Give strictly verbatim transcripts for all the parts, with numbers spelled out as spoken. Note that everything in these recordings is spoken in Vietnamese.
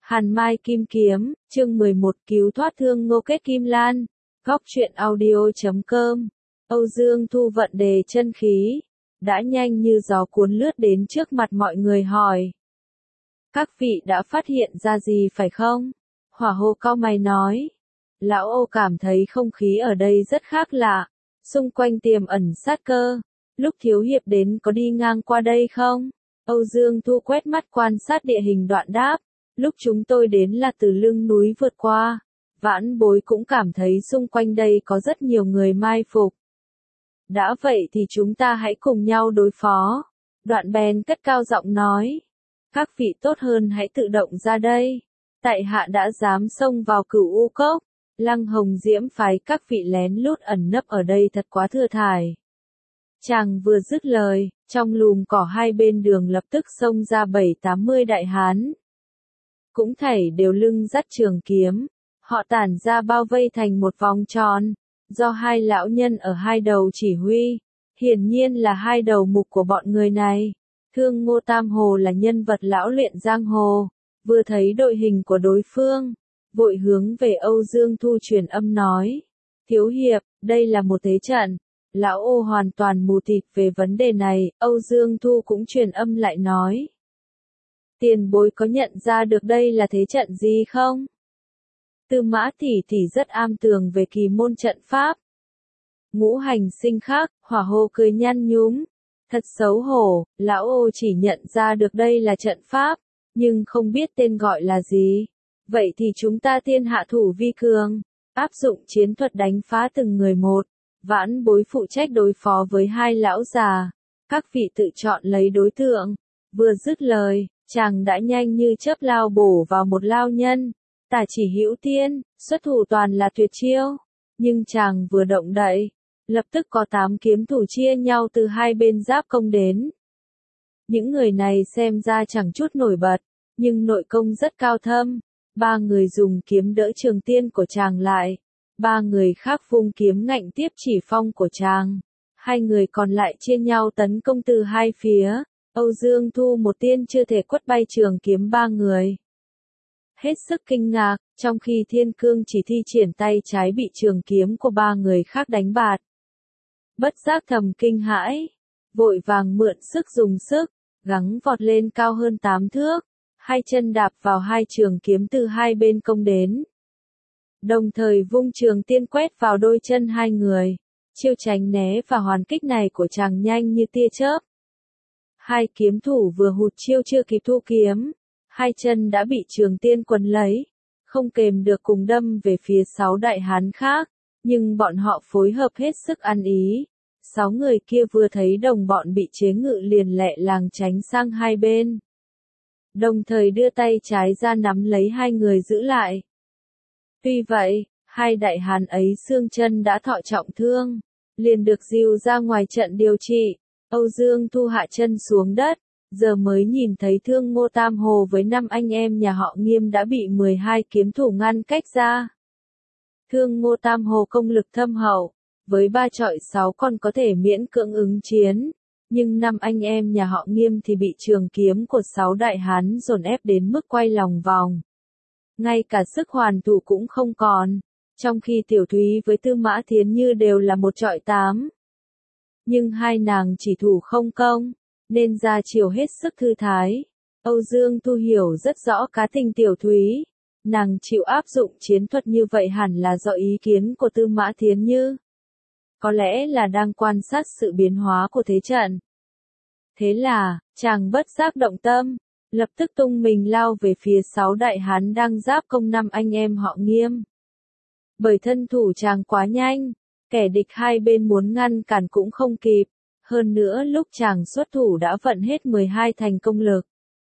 Hàn Mai Kim Kiếm, chương mười một cứu thoát thương Ngô Kết Kim Lan. Góc truyện audio chấm com. Âu Dương Thu vận đề chân khí, đã nhanh như gió cuốn lướt đến trước mặt mọi người hỏi. Các vị đã phát hiện ra gì phải không? Hỏa Hô cau mày nói. Lão Âu cảm thấy không khí ở đây rất khác lạ, xung quanh tiềm ẩn sát cơ. Lúc Thiếu Hiệp đến có đi ngang qua đây không? Âu Dương Thu quét mắt quan sát địa hình đoạn đáp. Lúc chúng tôi đến là từ lưng núi vượt qua. Vãn Bối cũng cảm thấy xung quanh đây có rất nhiều người mai phục. Đã vậy thì chúng ta hãy cùng nhau đối phó. Đoạn bèn cất cao giọng nói. Các vị tốt hơn hãy tự động ra đây. Tại hạ đã dám xông vào Cửu U Cốc. Lăng Hồng Diễm phái các vị lén lút ẩn nấp ở đây thật quá thừa thải. Chàng vừa dứt lời, trong lùm cỏ hai bên đường lập tức xông ra bảy tám mươi đại hán. Cũng thảy đều lưng dắt trường kiếm, họ tản ra bao vây thành một vòng tròn, do hai lão nhân ở hai đầu chỉ huy, hiển nhiên là hai đầu mục của bọn người này. Thương Ngô Tam Hồ là nhân vật lão luyện giang hồ, vừa thấy đội hình của đối phương, vội hướng về Âu Dương Thu truyền âm nói, Thiếu Hiệp, đây là một thế trận. Lão Ô hoàn toàn mù tịt về vấn đề này, Âu Dương Thu cũng truyền âm lại nói. Tiền bối có nhận ra được đây là thế trận gì không? Tư Mã tỷ tỷ rất am tường về kỳ môn trận pháp. Ngũ hành sinh khác, Hỏa Hô cười nhăn nhúm. Thật xấu hổ, lão Ô chỉ nhận ra được đây là trận pháp, nhưng không biết tên gọi là gì. Vậy thì chúng ta tiên hạ thủ vi cường, áp dụng chiến thuật đánh phá từng người một. Vãn Bối phụ trách đối phó với hai lão già. Các vị tự chọn lấy đối tượng. Vừa dứt lời, chàng đã nhanh như chớp lao bổ vào một lao nhân. Tả Chỉ Hữu Tiên, xuất thủ toàn là tuyệt chiêu. Nhưng chàng vừa động đậy, lập tức có tám kiếm thủ chia nhau từ hai bên giáp công đến. Những người này xem ra chẳng chút nổi bật, nhưng nội công rất cao thâm. Ba người dùng kiếm đỡ trường tiên của chàng lại. Ba người khác vung kiếm ngạnh tiếp chỉ phong của chàng. Hai người còn lại chia nhau tấn công từ hai phía. Âu Dương Thu một tiên chưa thể quất bay trường kiếm ba người. Hết sức kinh ngạc, trong khi Thiên Cương chỉ thi triển tay trái bị trường kiếm của ba người khác đánh bạt. Bất giác thầm kinh hãi, vội vàng mượn sức dùng sức, gắng vọt lên cao hơn tám thước, hai chân đạp vào hai trường kiếm từ hai bên công đến. Đồng thời vung trường tiên quét vào đôi chân hai người, chiêu tránh né và hoàn kích này của chàng nhanh như tia chớp. Hai kiếm thủ vừa hụt chiêu chưa kịp thu kiếm, hai chân đã bị trường tiên quấn lấy, không kềm được cùng đâm về phía sáu đại hán khác, nhưng bọn họ phối hợp hết sức ăn ý. Sáu người kia vừa thấy đồng bọn bị chế ngự liền lẹ làng tránh sang hai bên. Đồng thời đưa tay trái ra nắm lấy hai người giữ lại. Tuy vậy, hai đại hán ấy xương chân đã thọ trọng thương, liền được dìu ra ngoài trận điều trị. Âu Dương Thu hạ chân xuống đất, giờ mới nhìn thấy Thương Ngô Tam Hồ với năm anh em nhà họ Nghiêm đã bị mười hai kiếm thủ ngăn cách ra. Thương Ngô Tam Hồ công lực thâm hậu, với ba trọi sáu còn có thể miễn cưỡng ứng chiến, nhưng năm anh em nhà họ Nghiêm thì bị trường kiếm của sáu đại hán dồn ép đến mức quay lòng vòng. Ngay cả sức hoàn thủ cũng không còn, trong khi Tiểu Thúy với Tư Mã Thiến Như đều là một trọi tám. Nhưng hai nàng chỉ thủ không công, nên ra chiều hết sức thư thái. Âu Dương Thu hiểu rất rõ cá tình Tiểu Thúy. Nàng chịu áp dụng chiến thuật như vậy hẳn là do ý kiến của Tư Mã Thiến Như. Có lẽ là đang quan sát sự biến hóa của thế trận. Thế là, chàng bất giác động tâm, lập tức tung mình lao về phía sáu đại hán đang giáp công năm anh em họ Nghiêm. Bởi thân thủ chàng quá nhanh, kẻ địch hai bên muốn ngăn cản cũng không kịp, hơn nữa lúc chàng xuất thủ đã vận hết mười hai thành công lực.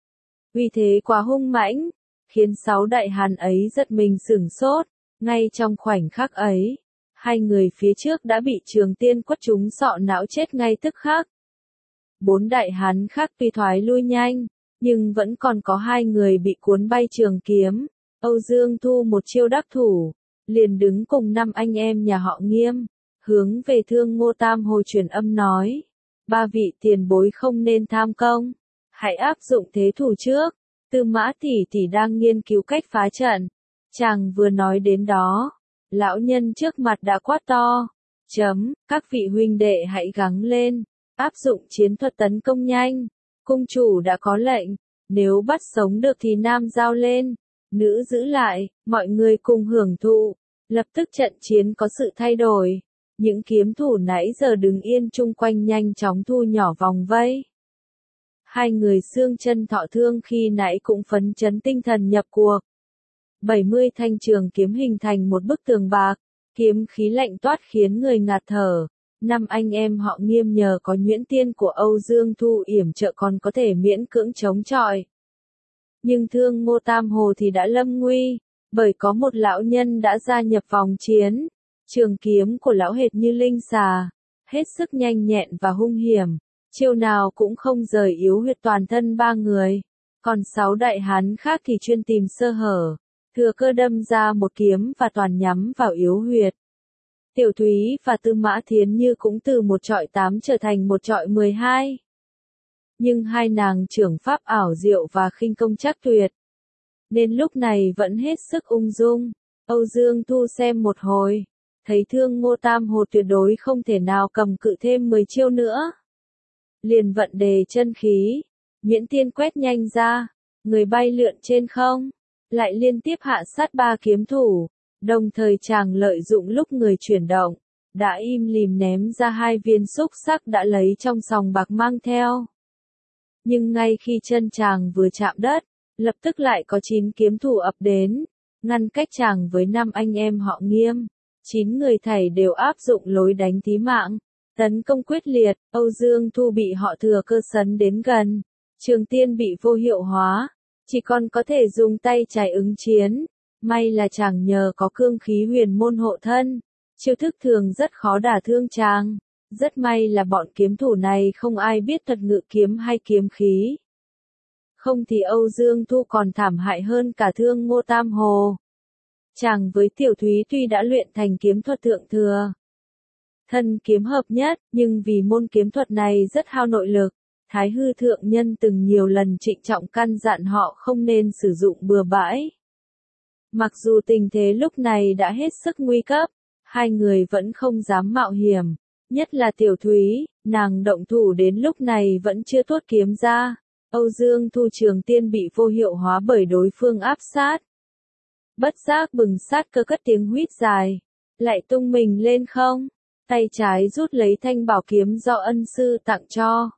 Vì thế quá hung mãnh, khiến sáu đại hán ấy giật mình sửng sốt, ngay trong khoảnh khắc ấy, hai người phía trước đã bị trường tiên quất trúng sọ não chết ngay tức khắc. Bốn đại hán khác tuy thoái lui nhanh, nhưng vẫn còn có hai người bị cuốn bay trường kiếm. Âu Dương Thu một chiêu đắc thủ, liền đứng cùng năm anh em nhà họ Nghiêm, hướng về Thương Ngô Tam Hồ truyền âm nói, ba vị tiền bối không nên tham công, hãy áp dụng thế thủ trước, Tư Mã tỷ tỷ đang nghiên cứu cách phá trận. Chàng vừa nói đến đó, lão nhân trước mặt đã quát to. Chấm, các vị huynh đệ hãy gắng lên, áp dụng chiến thuật tấn công nhanh. Cung chủ đã có lệnh, nếu bắt sống được thì nam giao lên, nữ giữ lại, mọi người cùng hưởng thụ. Lập tức trận chiến có sự thay đổi. Những kiếm thủ nãy giờ đứng yên chung quanh nhanh chóng thu nhỏ vòng vây. Hai người xương chân thọ thương khi nãy cũng phấn chấn tinh thần nhập cuộc. bảy mươi thanh trường kiếm hình thành một bức tường bạc, kiếm khí lạnh toát khiến người ngạt thở. Năm anh em họ Nghiêm nhờ có nhuyễn tiên của Âu Dương Thu yểm trợ còn có thể miễn cưỡng chống chọi. Nhưng Thương Ngô Tam Hồ thì đã lâm nguy, bởi có một lão nhân đã gia nhập vòng chiến. Trường kiếm của lão hệt như linh xà, hết sức nhanh nhẹn và hung hiểm, chiêu nào cũng không rời yếu huyệt toàn thân ba người. Còn sáu đại hán khác thì chuyên tìm sơ hở, thừa cơ đâm ra một kiếm và toàn nhắm vào yếu huyệt. Tiểu Thúy và Tư Mã Thiến Như cũng từ một trọi tám trở thành một trọi mười hai. Nhưng hai nàng trưởng pháp ảo diệu và khinh công chắc tuyệt, nên lúc này vẫn hết sức ung dung. Âu Dương Thu xem một hồi, thấy Thương Ngô Tam Hồ tuyệt đối không thể nào cầm cự thêm mười chiêu nữa. Liền vận đề chân khí, miễn tiên quét nhanh ra, người bay lượn trên không, lại liên tiếp hạ sát ba kiếm thủ, đồng thời chàng lợi dụng lúc người chuyển động, đã im lìm ném ra hai viên xúc sắc đã lấy trong sòng bạc mang theo. Nhưng ngay khi chân chàng vừa chạm đất, lập tức lại có chín kiếm thủ ập đến, ngăn cách chàng với năm anh em họ Nghiêm. Chín người thảy đều áp dụng lối đánh thí mạng, tấn công quyết liệt. Âu Dương Thu bị họ thừa cơ sấn đến gần, trường tiên bị vô hiệu hóa, chỉ còn có thể dùng tay trái ứng chiến. May là chàng nhờ có cương khí huyền môn hộ thân, chiêu thức thường rất khó đả thương chàng. Rất may là bọn kiếm thủ này không ai biết thuật ngự kiếm hay kiếm khí. Không thì Âu Dương Thu còn thảm hại hơn cả Thương Ngô Tam Hồ. Chàng với Tiểu Thúy tuy đã luyện thành kiếm thuật thượng thừa, thân kiếm hợp nhất, nhưng vì môn kiếm thuật này rất hao nội lực, Thái Hư Thượng Nhân từng nhiều lần trịnh trọng căn dặn họ không nên sử dụng bừa bãi. Mặc dù tình thế lúc này đã hết sức nguy cấp, hai người vẫn không dám mạo hiểm, nhất là Tiểu Thúy, nàng động thủ đến lúc này vẫn chưa tuốt kiếm ra. Âu Dương Thu trường tiên bị vô hiệu hóa bởi đối phương áp sát. Bất giác bừng sát cơ cất tiếng huýt dài, lại tung mình lên không, tay trái rút lấy thanh bảo kiếm do ân sư tặng cho.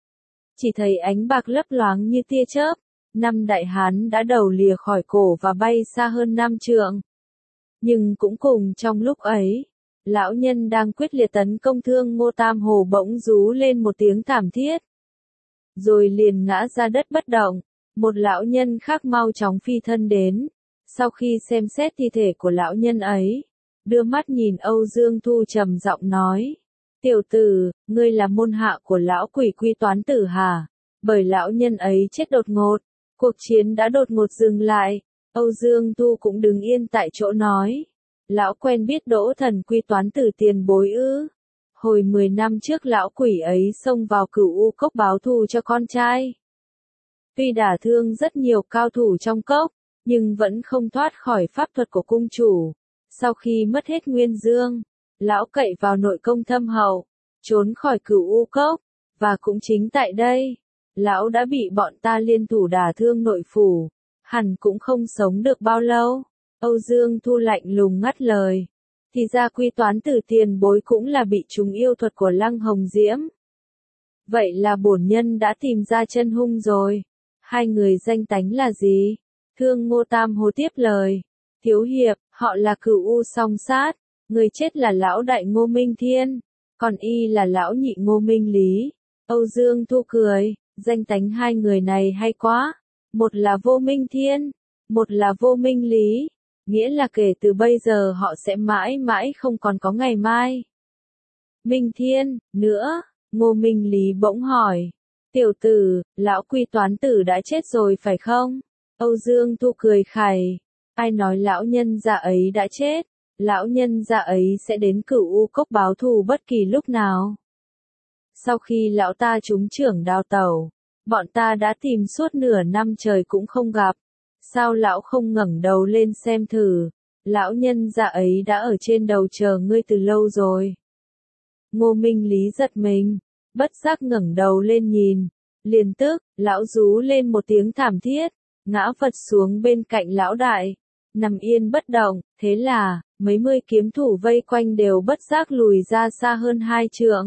Chỉ thấy ánh bạc lấp loáng như tia chớp, năm đại hán đã đầu lìa khỏi cổ và bay xa hơn năm trượng. Nhưng cũng cùng trong lúc ấy, lão nhân đang quyết liệt tấn công Thương Ngô Tam Hồ bỗng rú lên một tiếng thảm thiết, rồi liền ngã ra đất bất động. Một lão nhân khác mau chóng phi thân đến, sau khi xem xét thi thể của lão nhân ấy, đưa mắt nhìn Âu Dương Thu trầm giọng nói: Tiểu tử, ngươi là môn hạ của lão quỷ Quy Toán Tử hả? Bởi lão nhân ấy chết đột ngột, cuộc chiến đã đột ngột dừng lại. Âu Dương Thu cũng đứng yên tại chỗ nói: Lão quen biết Đỗ Thần Quy Toán Tử tiền bối ư? Hồi mười năm trước lão quỷ ấy xông vào Cửu U Cốc báo thù cho con trai. Tuy đả thương rất nhiều cao thủ trong cốc, nhưng vẫn không thoát khỏi pháp thuật của cung chủ. Sau khi mất hết nguyên dương, lão cậy vào nội công thâm hậu, trốn khỏi Cửu U Cốc, và cũng chính tại đây, lão đã bị bọn ta liên thủ đả thương nội phủ, hẳn cũng không sống được bao lâu. Âu Dương Thu lạnh lùng ngắt lời: Thì ra Quy Toán Tử tiền bối cũng là bị trúng yêu thuật của Lăng Hồng Diễm. Vậy là bổn nhân đã tìm ra chân hung rồi. Hai người danh tánh là gì? Thương Ngô Tam Hồ tiếp lời: Thiếu hiệp, họ là Cửu U Song Sát, người chết là lão đại Ngô Minh Thiên, còn y là lão nhị Ngô Minh Lý. Âu Dương Thu cười: Danh tánh hai người này hay quá, một là Vô Minh Thiên, một là Vô Minh Lý, nghĩa là kể từ bây giờ họ sẽ mãi mãi không còn có ngày mai. Minh Thiên, nữa, Ngô Minh Lý bỗng hỏi: Tiểu tử, lão Quy Toán Tử đã chết rồi phải không? Âu Dương Thu cười khẩy: Ai nói lão nhân gia ấy đã chết, lão nhân gia ấy sẽ đến Cửu U Cốc báo thù bất kỳ lúc nào. Sau khi lão ta trúng trưởng đao tẩu, Bọn ta đã tìm suốt nửa năm trời cũng không gặp. Sao lão không ngẩng đầu lên xem thử? Lão nhân già ấy đã ở trên đầu chờ ngươi từ lâu rồi. Ngô Minh Lý giật mình, bất giác ngẩng đầu lên nhìn. Liền tức, lão rú lên một tiếng thảm thiết, ngã phật xuống bên cạnh lão đại, nằm yên bất động. Thế là, mấy mươi kiếm thủ vây quanh đều bất giác lùi ra xa hơn hai trượng.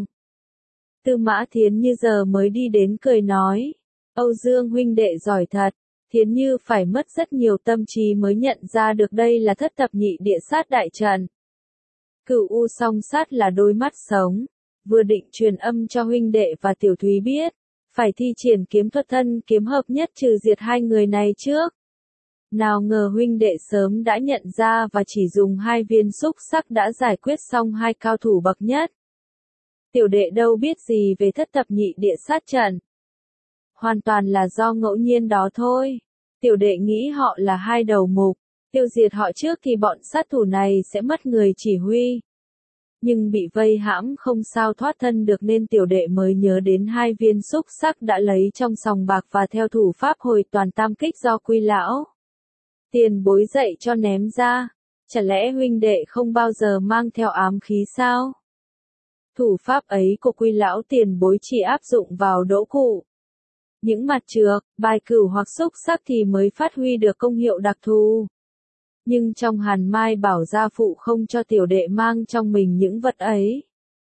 Tư Mã Thiến Như giờ mới đi đến cười nói, Âu Dương huynh đệ giỏi thật. Thiến Như phải mất rất nhiều tâm trí mới nhận ra được đây là thất thập nhị địa sát đại trận. Cửu U song sát là đôi mắt sống, vừa định truyền âm cho huynh đệ và Tiểu Thúy biết, phải thi triển kiếm thuật thân kiếm hợp nhất trừ diệt hai người này trước. Nào ngờ huynh đệ sớm đã nhận ra và chỉ dùng hai viên xúc sắc đã giải quyết xong hai cao thủ bậc nhất. Tiểu đệ đâu biết gì về thất thập nhị địa sát trận. Hoàn toàn là do ngẫu nhiên đó thôi. Tiểu đệ nghĩ họ là hai đầu mục, tiêu diệt họ trước thì bọn sát thủ này sẽ mất người chỉ huy. Nhưng bị vây hãm không sao thoát thân được nên tiểu đệ mới nhớ đến hai viên xúc sắc đã lấy trong sòng bạc và theo thủ pháp hồi toàn tam kích do Quy lão tiền bối dạy cho ném ra. Chả lẽ huynh đệ không bao giờ mang theo ám khí sao? Thủ pháp ấy của Quy lão tiền bối chỉ áp dụng vào đỗ cụ. Những mặt trược, bài cửu hoặc xúc sắc thì mới phát huy được công hiệu đặc thù. Nhưng trong Hàn Mai bảo gia phụ không cho tiểu đệ mang trong mình những vật ấy.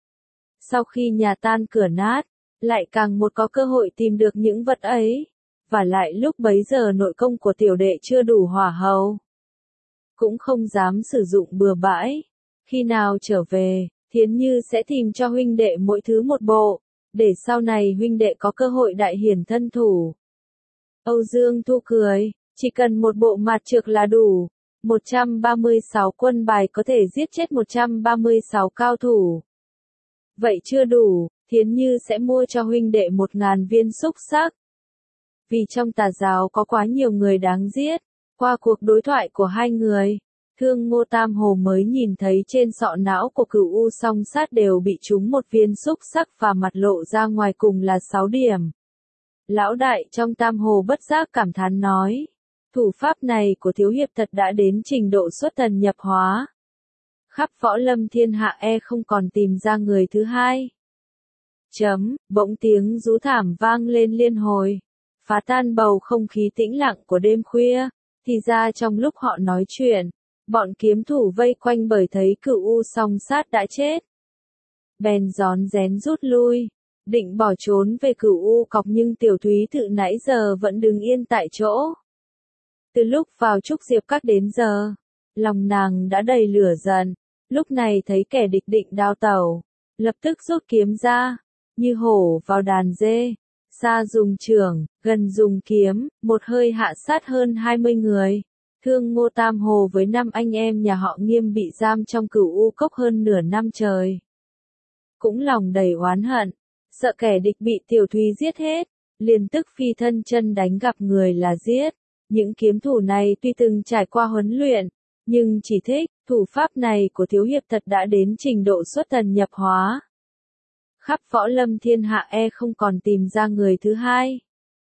Sau khi nhà tan cửa nát, lại càng một có cơ hội tìm được những vật ấy. Và lại lúc bấy giờ nội công của tiểu đệ chưa đủ hỏa hầu. Cũng không dám sử dụng bừa bãi. Khi nào trở về, Thiến Như sẽ tìm cho huynh đệ mỗi thứ một bộ, để sau này huynh đệ có cơ hội đại hiển thân thủ. Âu Dương Thu cười, chỉ cần một bộ mặt trược là đủ. một trăm ba mươi sáu quân bài có thể giết chết một trăm ba mươi sáu cao thủ. Vậy chưa đủ, Thiến Như sẽ mua cho huynh đệ một ngàn viên xúc sắc. Vì trong tà giáo có quá nhiều người đáng giết, qua cuộc đối thoại của hai người, Thương Ngô Tam Hồ mới nhìn thấy trên sọ não của Cửu U song sát đều bị trúng một viên xúc sắc và mặt lộ ra ngoài cùng là sáu điểm. Lão đại trong Tam Hồ bất giác cảm thán nói, thủ pháp này của thiếu hiệp thật đã đến trình độ xuất thần nhập hóa. Khắp võ lâm thiên hạ e không còn tìm ra người thứ hai. Chấm, bỗng tiếng rú thảm vang lên liên hồi, phá tan bầu không khí tĩnh lặng của đêm khuya. Thì ra trong lúc họ nói chuyện, bọn kiếm thủ vây quanh bởi thấy Cửu U song sát đã chết. Bèn rón rén rút lui, định bỏ trốn về Cửu U cọc nhưng Tiểu Thúy Tự nãy giờ vẫn đứng yên tại chỗ. Từ lúc vào Trúc Diệp Các đến giờ, lòng nàng đã đầy lửa giận, lúc này thấy kẻ địch định đao tẩu, lập tức rút kiếm ra, như hổ vào đàn dê, xa dùng chưởng, gần dùng kiếm, một hơi hạ sát hơn hai mươi người. Thương Ngô Tam Hồ với năm anh em nhà họ Nghiêm bị giam trong Cửu U cốc hơn nửa năm trời. Cũng lòng đầy oán hận, sợ kẻ địch bị Tiểu Thúy giết hết, liền tức phi thân chân đánh gặp người là giết. Những kiếm thủ này tuy từng trải qua huấn luyện, nhưng chỉ thích, thủ pháp này của thiếu hiệp thật đã đến trình độ xuất thần nhập hóa. Khắp võ lâm thiên hạ e không còn tìm ra người thứ hai.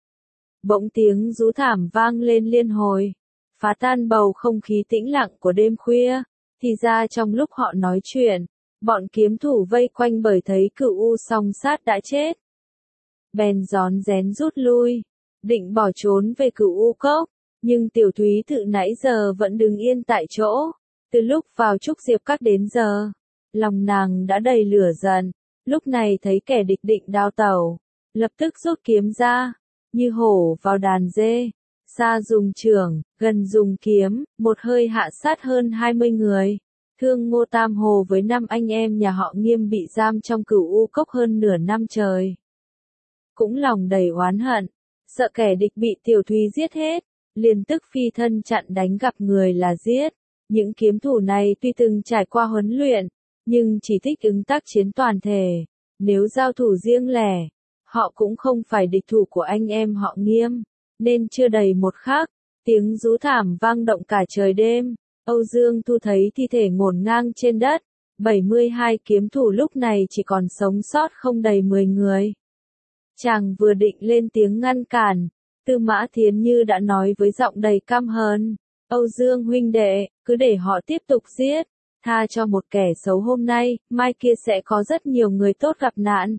Bỗng tiếng rú thảm vang lên liên hồi, phá tan bầu không khí tĩnh lặng của đêm khuya. Thì ra trong lúc họ nói chuyện, bọn kiếm thủ vây quanh bởi thấy Cửu U song sát đã chết. Bèn rón rén rút lui, định bỏ trốn về Cửu U cốc. Nhưng Tiểu Thúy Tự nãy giờ vẫn đứng yên tại chỗ. Từ lúc vào Trúc Diệp Các đến giờ, lòng nàng đã đầy lửa giận, lúc này thấy kẻ địch định đao tẩu, lập tức rút kiếm ra, như hổ vào đàn dê, xa dùng chưởng, gần dùng kiếm, một hơi hạ sát hơn hai mươi người. Thương Ngô Tam Hồ với năm anh em nhà họ Nghiêm bị giam trong Cửu U cốc hơn nửa năm trời. Cũng lòng đầy oán hận, sợ kẻ địch bị Tiểu Thúy giết hết, liền tức phi thân chặn đánh gặp người là giết. Những kiếm thủ này tuy từng trải qua huấn luyện, nhưng chỉ thích ứng tác chiến toàn thể. Nếu giao thủ riêng lẻ, họ cũng không phải địch thủ của anh em họ Nghiêm. Nên chưa đầy một khắc, tiếng rú thảm vang động cả trời đêm. Âu Dương Thu thấy thi thể ngổn ngang trên đất. bảy mươi hai kiếm thủ lúc này chỉ còn sống sót không đầy mười người. Chàng vừa định lên tiếng ngăn cản, Tư Mã Thiến Như đã nói với giọng đầy căm hờn, Âu Dương huynh đệ, cứ để họ tiếp tục giết, tha cho một kẻ xấu hôm nay, mai kia sẽ có rất nhiều người tốt gặp nạn.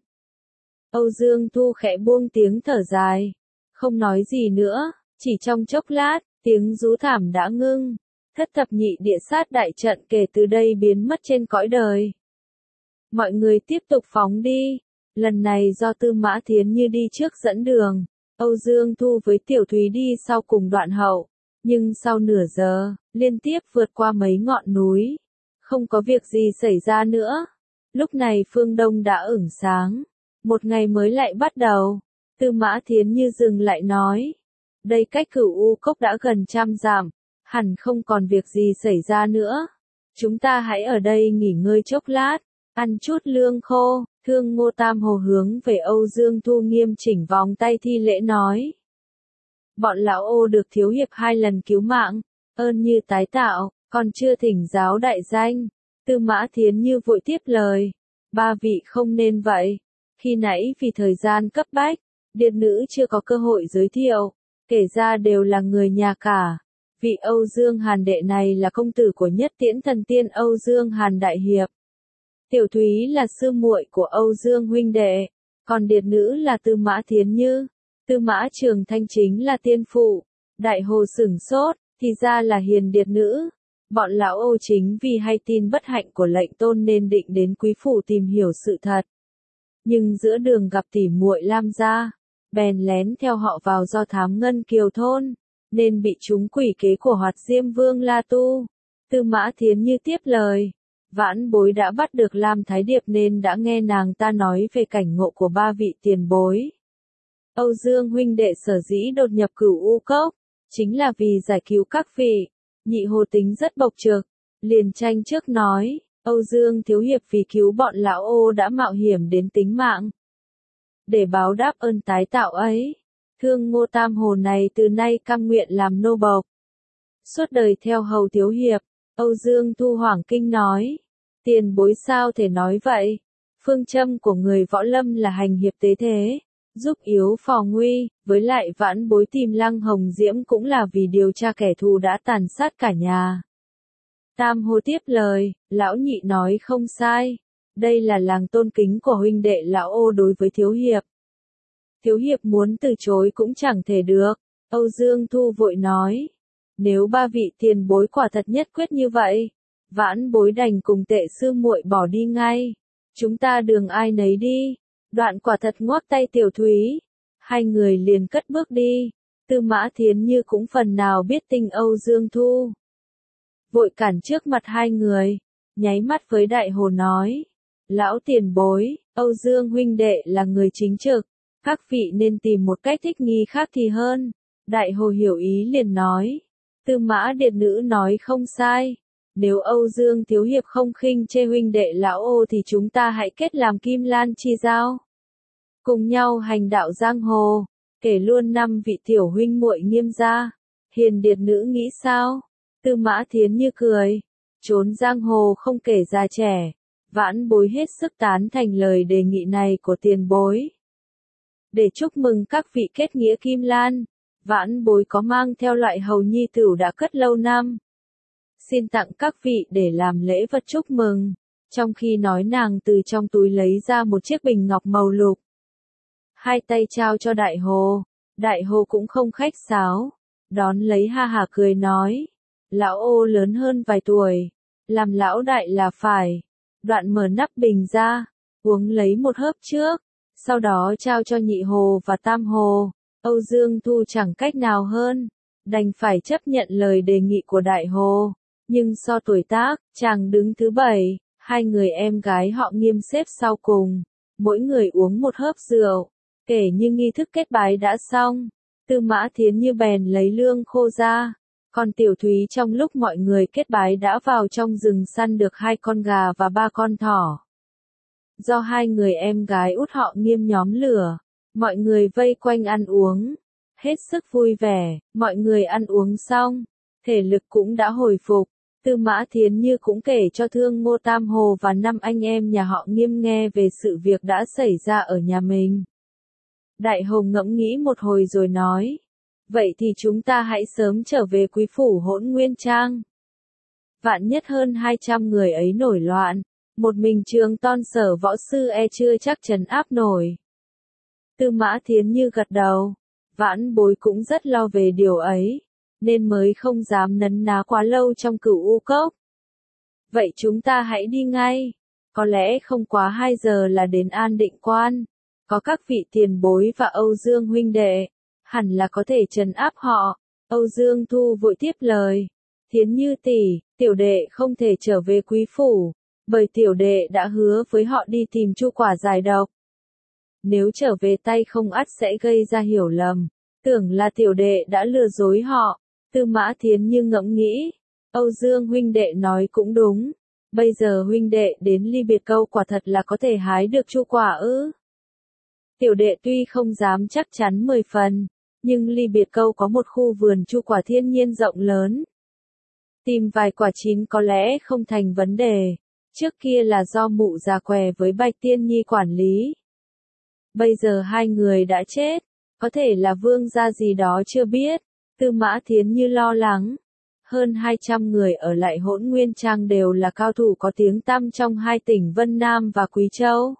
Âu Dương Thu khẽ buông tiếng thở dài, không nói gì nữa, chỉ trong chốc lát, tiếng rú thảm đã ngưng, thất thập nhị địa sát đại trận kể từ đây biến mất trên cõi đời. Mọi người tiếp tục phóng đi, lần này do Tư Mã Thiến Như đi trước dẫn đường, Âu Dương Thu với Tiểu Thúy đi sau cùng đoạn hậu, nhưng sau nửa giờ, liên tiếp vượt qua mấy ngọn núi, không có việc gì xảy ra nữa. Lúc này phương Đông đã ửng sáng, một ngày mới lại bắt đầu. Tư Mã Thiến Như dừng lại nói, đây cách Cửu U Cốc đã gần trăm dặm, hẳn không còn việc gì xảy ra nữa. Chúng ta hãy ở đây nghỉ ngơi chốc lát, ăn chút lương khô. Thương Ngô Tam Hồ hướng về Âu Dương Thu nghiêm chỉnh vòng tay thi lễ nói. Bọn lão ô được thiếu hiệp hai lần cứu mạng, ơn như tái tạo, còn chưa thỉnh giáo đại danh. Tư Mã Thiến Như vội tiếp lời, ba vị không nên vậy. Khi nãy vì thời gian cấp bách, điệt nữ chưa có cơ hội giới thiệu, kể ra đều là người nhà cả. Vị Âu Dương Hàn đệ này là công tử của Nhất Tiễn Thần Tiên Âu Dương Hàn đại hiệp. Tiểu Thúy là sư muội của Âu Dương huynh đệ, còn điệt nữ là Tư Mã Thiến Như. Tư Mã Trường Thanh chính là tiên phụ. Đại Hồ sửng sốt, thì ra là hiền điệt nữ. Bọn lão Âu chính vì hay tin bất hạnh của lệnh tôn nên định đến quý phủ tìm hiểu sự thật. Nhưng giữa đường gặp tỷ muội Lam gia, bèn lén theo họ vào do thám ngân kiều thôn, nên bị trúng quỷ kế của Hoạt Diêm Vương La Tu. Tư Mã Thiến Như tiếp lời, vãn bối đã bắt được Lam Thái Điệp nên đã nghe nàng ta nói về cảnh ngộ của ba vị tiền bối. Âu Dương huynh đệ sở dĩ đột nhập Cửu U Cốc, chính là vì giải cứu các vị. Nhị Hồ tính rất bộc trực, liền tranh trước nói, Âu Dương thiếu hiệp vì cứu bọn lão ô đã mạo hiểm đến tính mạng. Để báo đáp ơn tái tạo ấy, Thương Ngô Tam Hồ này từ nay cam nguyện làm nô bộc. Suốt đời theo hầu thiếu hiệp. Âu Dương Thu hoảng kinh nói, tiền bối sao thể nói vậy, phương châm của người võ lâm là hành hiệp tế thế, giúp yếu phò nguy, với lại vãn bối tìm Lăng Hồng Diễm cũng là vì điều tra kẻ thù đã tàn sát cả nhà. Tam Hồ tiếp lời, lão nhị nói không sai, đây là làng tôn kính của huynh đệ lão ô đối với thiếu hiệp. Thiếu hiệp muốn từ chối cũng chẳng thể được, Âu Dương Thu vội nói. Nếu ba vị tiền bối quả thật nhất quyết như vậy, vãn bối đành cùng tệ sư muội bỏ đi ngay. Chúng ta đường ai nấy đi. Đoạn quả thật ngoắc tay Tiểu Thúy. Hai người liền cất bước đi. Tư Mã Thiến Như cũng phần nào biết tình Âu Dương Thu. Vội cản trước mặt hai người, nháy mắt với Đại Hồ nói. Lão tiền bối, Âu Dương huynh đệ là người chính trực. Các vị nên tìm một cách thích nghi khác thì hơn. Đại Hồ hiểu ý liền nói. Tư Mã điệt nữ nói không sai. Nếu Âu Dương thiếu hiệp không khinh chê huynh đệ lão ô thì chúng ta hãy kết làm kim lan chi giao. Cùng nhau hành đạo giang hồ, kể luôn năm vị tiểu huynh muội Nghiêm gia. Hiền điệt nữ nghĩ sao? Tư Mã Thiến Như cười. Trốn giang hồ không kể già trẻ. Vãn bối hết sức tán thành lời đề nghị này của tiền bối. Để chúc mừng các vị kết nghĩa kim lan. Vãn bối có mang theo loại hầu nhi tửu đã cất lâu năm. Xin tặng các vị để làm lễ vật chúc mừng. Trong khi nói nàng từ trong túi lấy ra một chiếc bình ngọc màu lục. Hai tay trao cho Đại Hồ. Đại Hồ cũng không khách sáo. Đón lấy ha hả cười nói. Lão ô lớn hơn vài tuổi. Làm lão đại là phải. Đoạn mở nắp bình ra. Uống lấy một hớp trước. Sau đó trao cho Nhị Hồ và Tam Hồ. Âu Dương Thu chẳng cách nào hơn, đành phải chấp nhận lời đề nghị của Đại Hồ, nhưng so tuổi tác, chàng đứng thứ bảy, hai người em gái họ Nghiêm xếp sau cùng, mỗi người uống một hớp rượu, kể như nghi thức kết bái đã xong. Tư Mã Thiến Như bèn lấy lương khô ra, còn Tiểu Thúy trong lúc mọi người kết bái đã vào trong rừng săn được hai con gà và ba con thỏ. Do hai người em gái út họ Nghiêm nhóm lửa. Mọi người vây quanh ăn uống, hết sức vui vẻ, mọi người ăn uống xong, thể lực cũng đã hồi phục. Tư Mã Thiến Như cũng kể cho Thương Ngô Tam Hồ và năm anh em nhà họ Nghiêm nghe về sự việc đã xảy ra ở nhà mình. Đại Hồng ngẫm nghĩ một hồi rồi nói. Vậy thì chúng ta hãy sớm trở về quý phủ Hỗn Nguyên Trang. Vạn nhất hơn hai trăm người ấy nổi loạn, một mình Trường Ton Sở võ sư e chưa chắc trấn áp nổi. Tư Mã Thiến Như gật đầu, vãn bối cũng rất lo về điều ấy, nên mới không dám nấn ná quá lâu trong Cửu U Cốc. Vậy chúng ta hãy đi ngay, có lẽ không quá hai giờ là đến An Định Quan, có các vị tiền bối và Âu Dương huynh đệ, hẳn là có thể trấn áp họ. Âu Dương Thu vội tiếp lời, Thiến Như tỷ, tiểu đệ không thể trở về quý phủ, bởi tiểu đệ đã hứa với họ đi tìm chu quả giải độc. Nếu trở về tay không ắt sẽ gây ra hiểu lầm, tưởng là tiểu đệ đã lừa dối họ. Tư Mã Thiến Như ngẫm nghĩ, Âu Dương huynh đệ nói cũng đúng, bây giờ huynh đệ đến Ly Biệt Câu quả thật là có thể hái được chu quả ư? Tiểu đệ tuy không dám chắc chắn mười phần, nhưng Ly Biệt Câu có một khu vườn chu quả thiên nhiên rộng lớn. Tìm vài quả chín có lẽ không thành vấn đề, trước kia là do mụ già què với Bạch Tiên Nhi quản lý. Bây giờ hai người đã chết, có thể là vương gia gì đó chưa biết. Tư Mã Thiến Như lo lắng. Hơn hai trăm người ở lại Hỗn Nguyên Trang đều là cao thủ có tiếng tăm trong hai tỉnh Vân Nam và Quý Châu.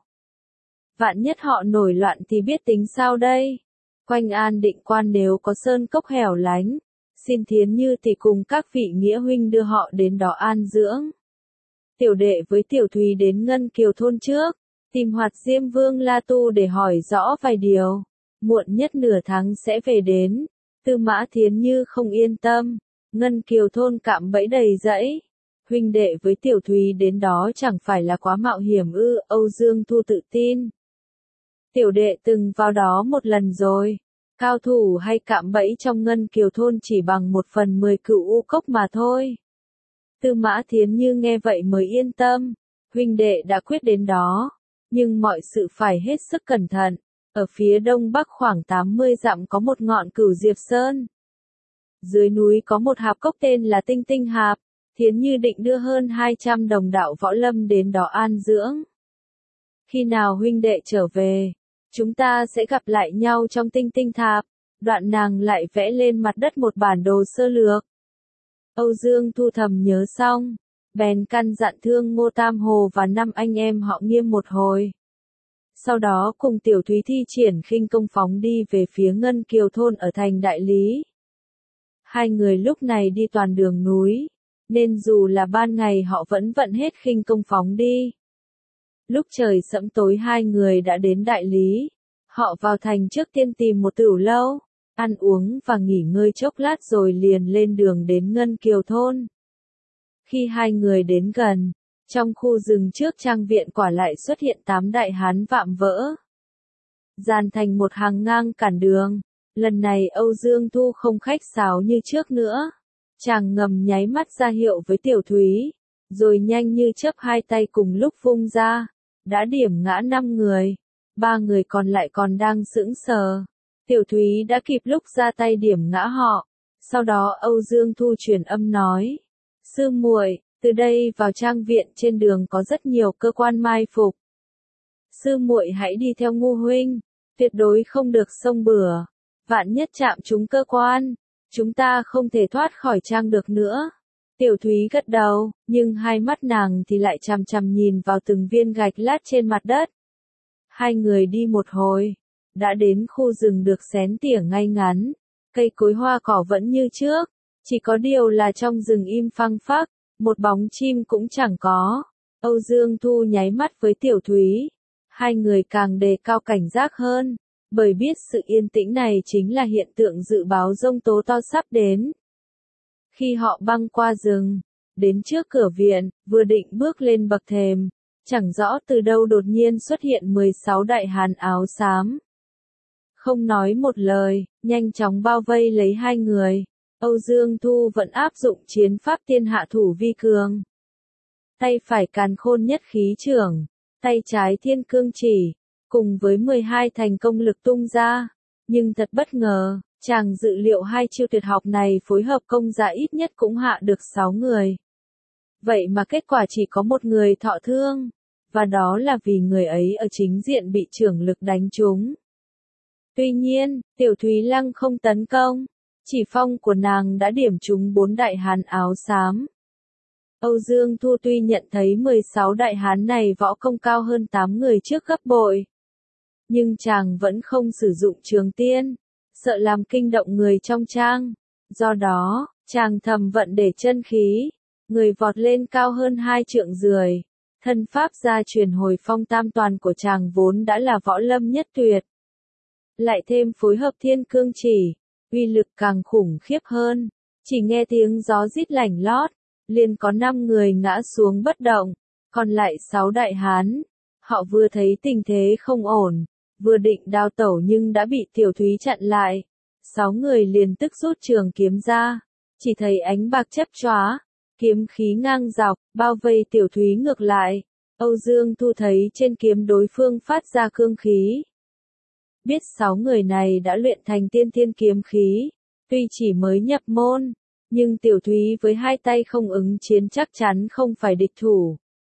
Vạn nhất họ nổi loạn thì biết tính sao đây? Quanh An Định Quan nếu có sơn cốc hẻo lánh, xin Thiến Như thì cùng các vị nghĩa huynh đưa họ đến đó an dưỡng. Tiểu đệ với Tiểu Thúy đến Ngân Kiều thôn trước, tìm Hoạt Diêm Vương La Tu để hỏi rõ vài điều, muộn nhất nửa tháng sẽ về đến. Tư Mã Thiến Như không yên tâm, Ngân Kiều thôn cạm bẫy đầy rẫy, huynh đệ với Tiểu Thúy đến đó chẳng phải là quá mạo hiểm ư? Âu Dương Thu tự tin. Tiểu đệ từng vào đó một lần rồi, cao thủ hay cạm bẫy trong Ngân Kiều thôn chỉ bằng một phần mười Cửu U Cốc mà thôi. Tư Mã Thiến Như nghe vậy mới yên tâm, huynh đệ đã quyết đến đó, nhưng mọi sự phải hết sức cẩn thận. Ở phía đông bắc khoảng tám mươi dặm có một ngọn Cửu Diệp Sơn. Dưới núi có một hạp cốc tên là Tinh Tinh Hạp, Thiến Như định đưa hơn hai trăm đồng đạo võ lâm đến đó an dưỡng. Khi nào huynh đệ trở về, chúng ta sẽ gặp lại nhau trong Tinh Tinh Thạp. Đoạn nàng lại vẽ lên mặt đất một bản đồ sơ lược. Âu Dương Thu thầm nhớ xong, bèn căn dặn Thương Ngô Tam Hồ và năm anh em họ Nghiêm một hồi. Sau đó cùng Tiểu Thúy thi triển khinh công phóng đi về phía Ngân Kiều thôn ở thành Đại Lý. Hai người lúc này đi toàn đường núi, nên dù là ban ngày họ vẫn vận hết khinh công phóng đi. Lúc trời sẫm tối hai người đã đến Đại Lý. Họ vào thành trước tiên tìm một tửu lâu, ăn uống và nghỉ ngơi chốc lát rồi liền lên đường đến Ngân Kiều thôn. Khi hai người đến gần, trong khu rừng trước trang viện quả lại xuất hiện tám đại hán vạm vỡ, dàn thành một hàng ngang cản đường. Lần này Âu Dương Thu không khách sáo như trước nữa, chàng ngầm nháy mắt ra hiệu với Tiểu Thúy, rồi nhanh như chớp hai tay cùng lúc vung ra, đã điểm ngã năm người, ba người còn lại còn đang sững sờ. Tiểu Thúy đã kịp lúc ra tay điểm ngã họ, sau đó Âu Dương Thu truyền âm nói: "Sư muội, từ đây vào trang viện trên đường có rất nhiều cơ quan mai phục. Sư muội hãy đi theo Ngô huynh, tuyệt đối không được xông bừa, vạn nhất chạm trúng cơ quan, chúng ta không thể thoát khỏi trang được nữa." Tiểu Thúy gật đầu, nhưng hai mắt nàng thì lại chằm chằm nhìn vào từng viên gạch lát trên mặt đất. Hai người đi một hồi, đã đến khu rừng được xén tỉa ngay ngắn, cây cối hoa cỏ vẫn như trước, chỉ có điều là trong rừng im phăng phắc, một bóng chim cũng chẳng có. Âu Dương Thu nháy mắt với Tiểu Thúy, hai người càng đề cao cảnh giác hơn, bởi biết sự yên tĩnh này chính là hiện tượng dự báo giông tố to sắp đến. Khi họ băng qua rừng, đến trước cửa viện, vừa định bước lên bậc thềm, chẳng rõ từ đâu đột nhiên xuất hiện mười sáu đại hán áo xám. Không nói một lời, nhanh chóng bao vây lấy hai người. Âu Dương Thu vẫn áp dụng chiến pháp tiên hạ thủ vi cường. Tay phải càn khôn nhất khí trưởng, tay trái thiên cương chỉ, cùng với mười hai thành công lực tung ra. Nhưng thật bất ngờ, chàng dự liệu hai chiêu tuyệt học này phối hợp công ra ít nhất cũng hạ được sáu người. Vậy mà kết quả chỉ có một người thọ thương, và đó là vì người ấy ở chính diện bị trưởng lực đánh trúng. Tuy nhiên, Tiểu Thúy Lăng không tấn công, chỉ phong của nàng đã điểm trúng bốn đại hán áo xám. Âu Dương Thu tuy nhận thấy mười sáu đại hán này võ công cao hơn tám người trước gấp bội, nhưng chàng vẫn không sử dụng trường tiên, sợ làm kinh động người trong trang. Do đó, chàng thầm vận để chân khí, người vọt lên cao hơn hai trượng rưỡi. Thân pháp gia truyền hồi phong tam toàn của chàng vốn đã là võ lâm nhất tuyệt. Lại thêm phối hợp thiên cương chỉ, uy lực càng khủng khiếp hơn. Chỉ nghe tiếng gió rít lảnh lót, liền có năm người ngã xuống bất động, còn lại sáu đại hán. Họ vừa thấy tình thế không ổn, vừa định đao tẩu nhưng đã bị Tiểu Thúy chặn lại. Sáu người liền tức rút trường kiếm ra, chỉ thấy ánh bạc chớp chóa, kiếm khí ngang dọc, bao vây Tiểu Thúy ngược lại. Âu Dương Thu thấy trên kiếm đối phương phát ra cương khí. Biết sáu người này đã luyện thành tiên thiên kiếm khí, tuy chỉ mới nhập môn, nhưng Tiểu Thúy với hai tay không ứng chiến chắc chắn không phải địch thủ.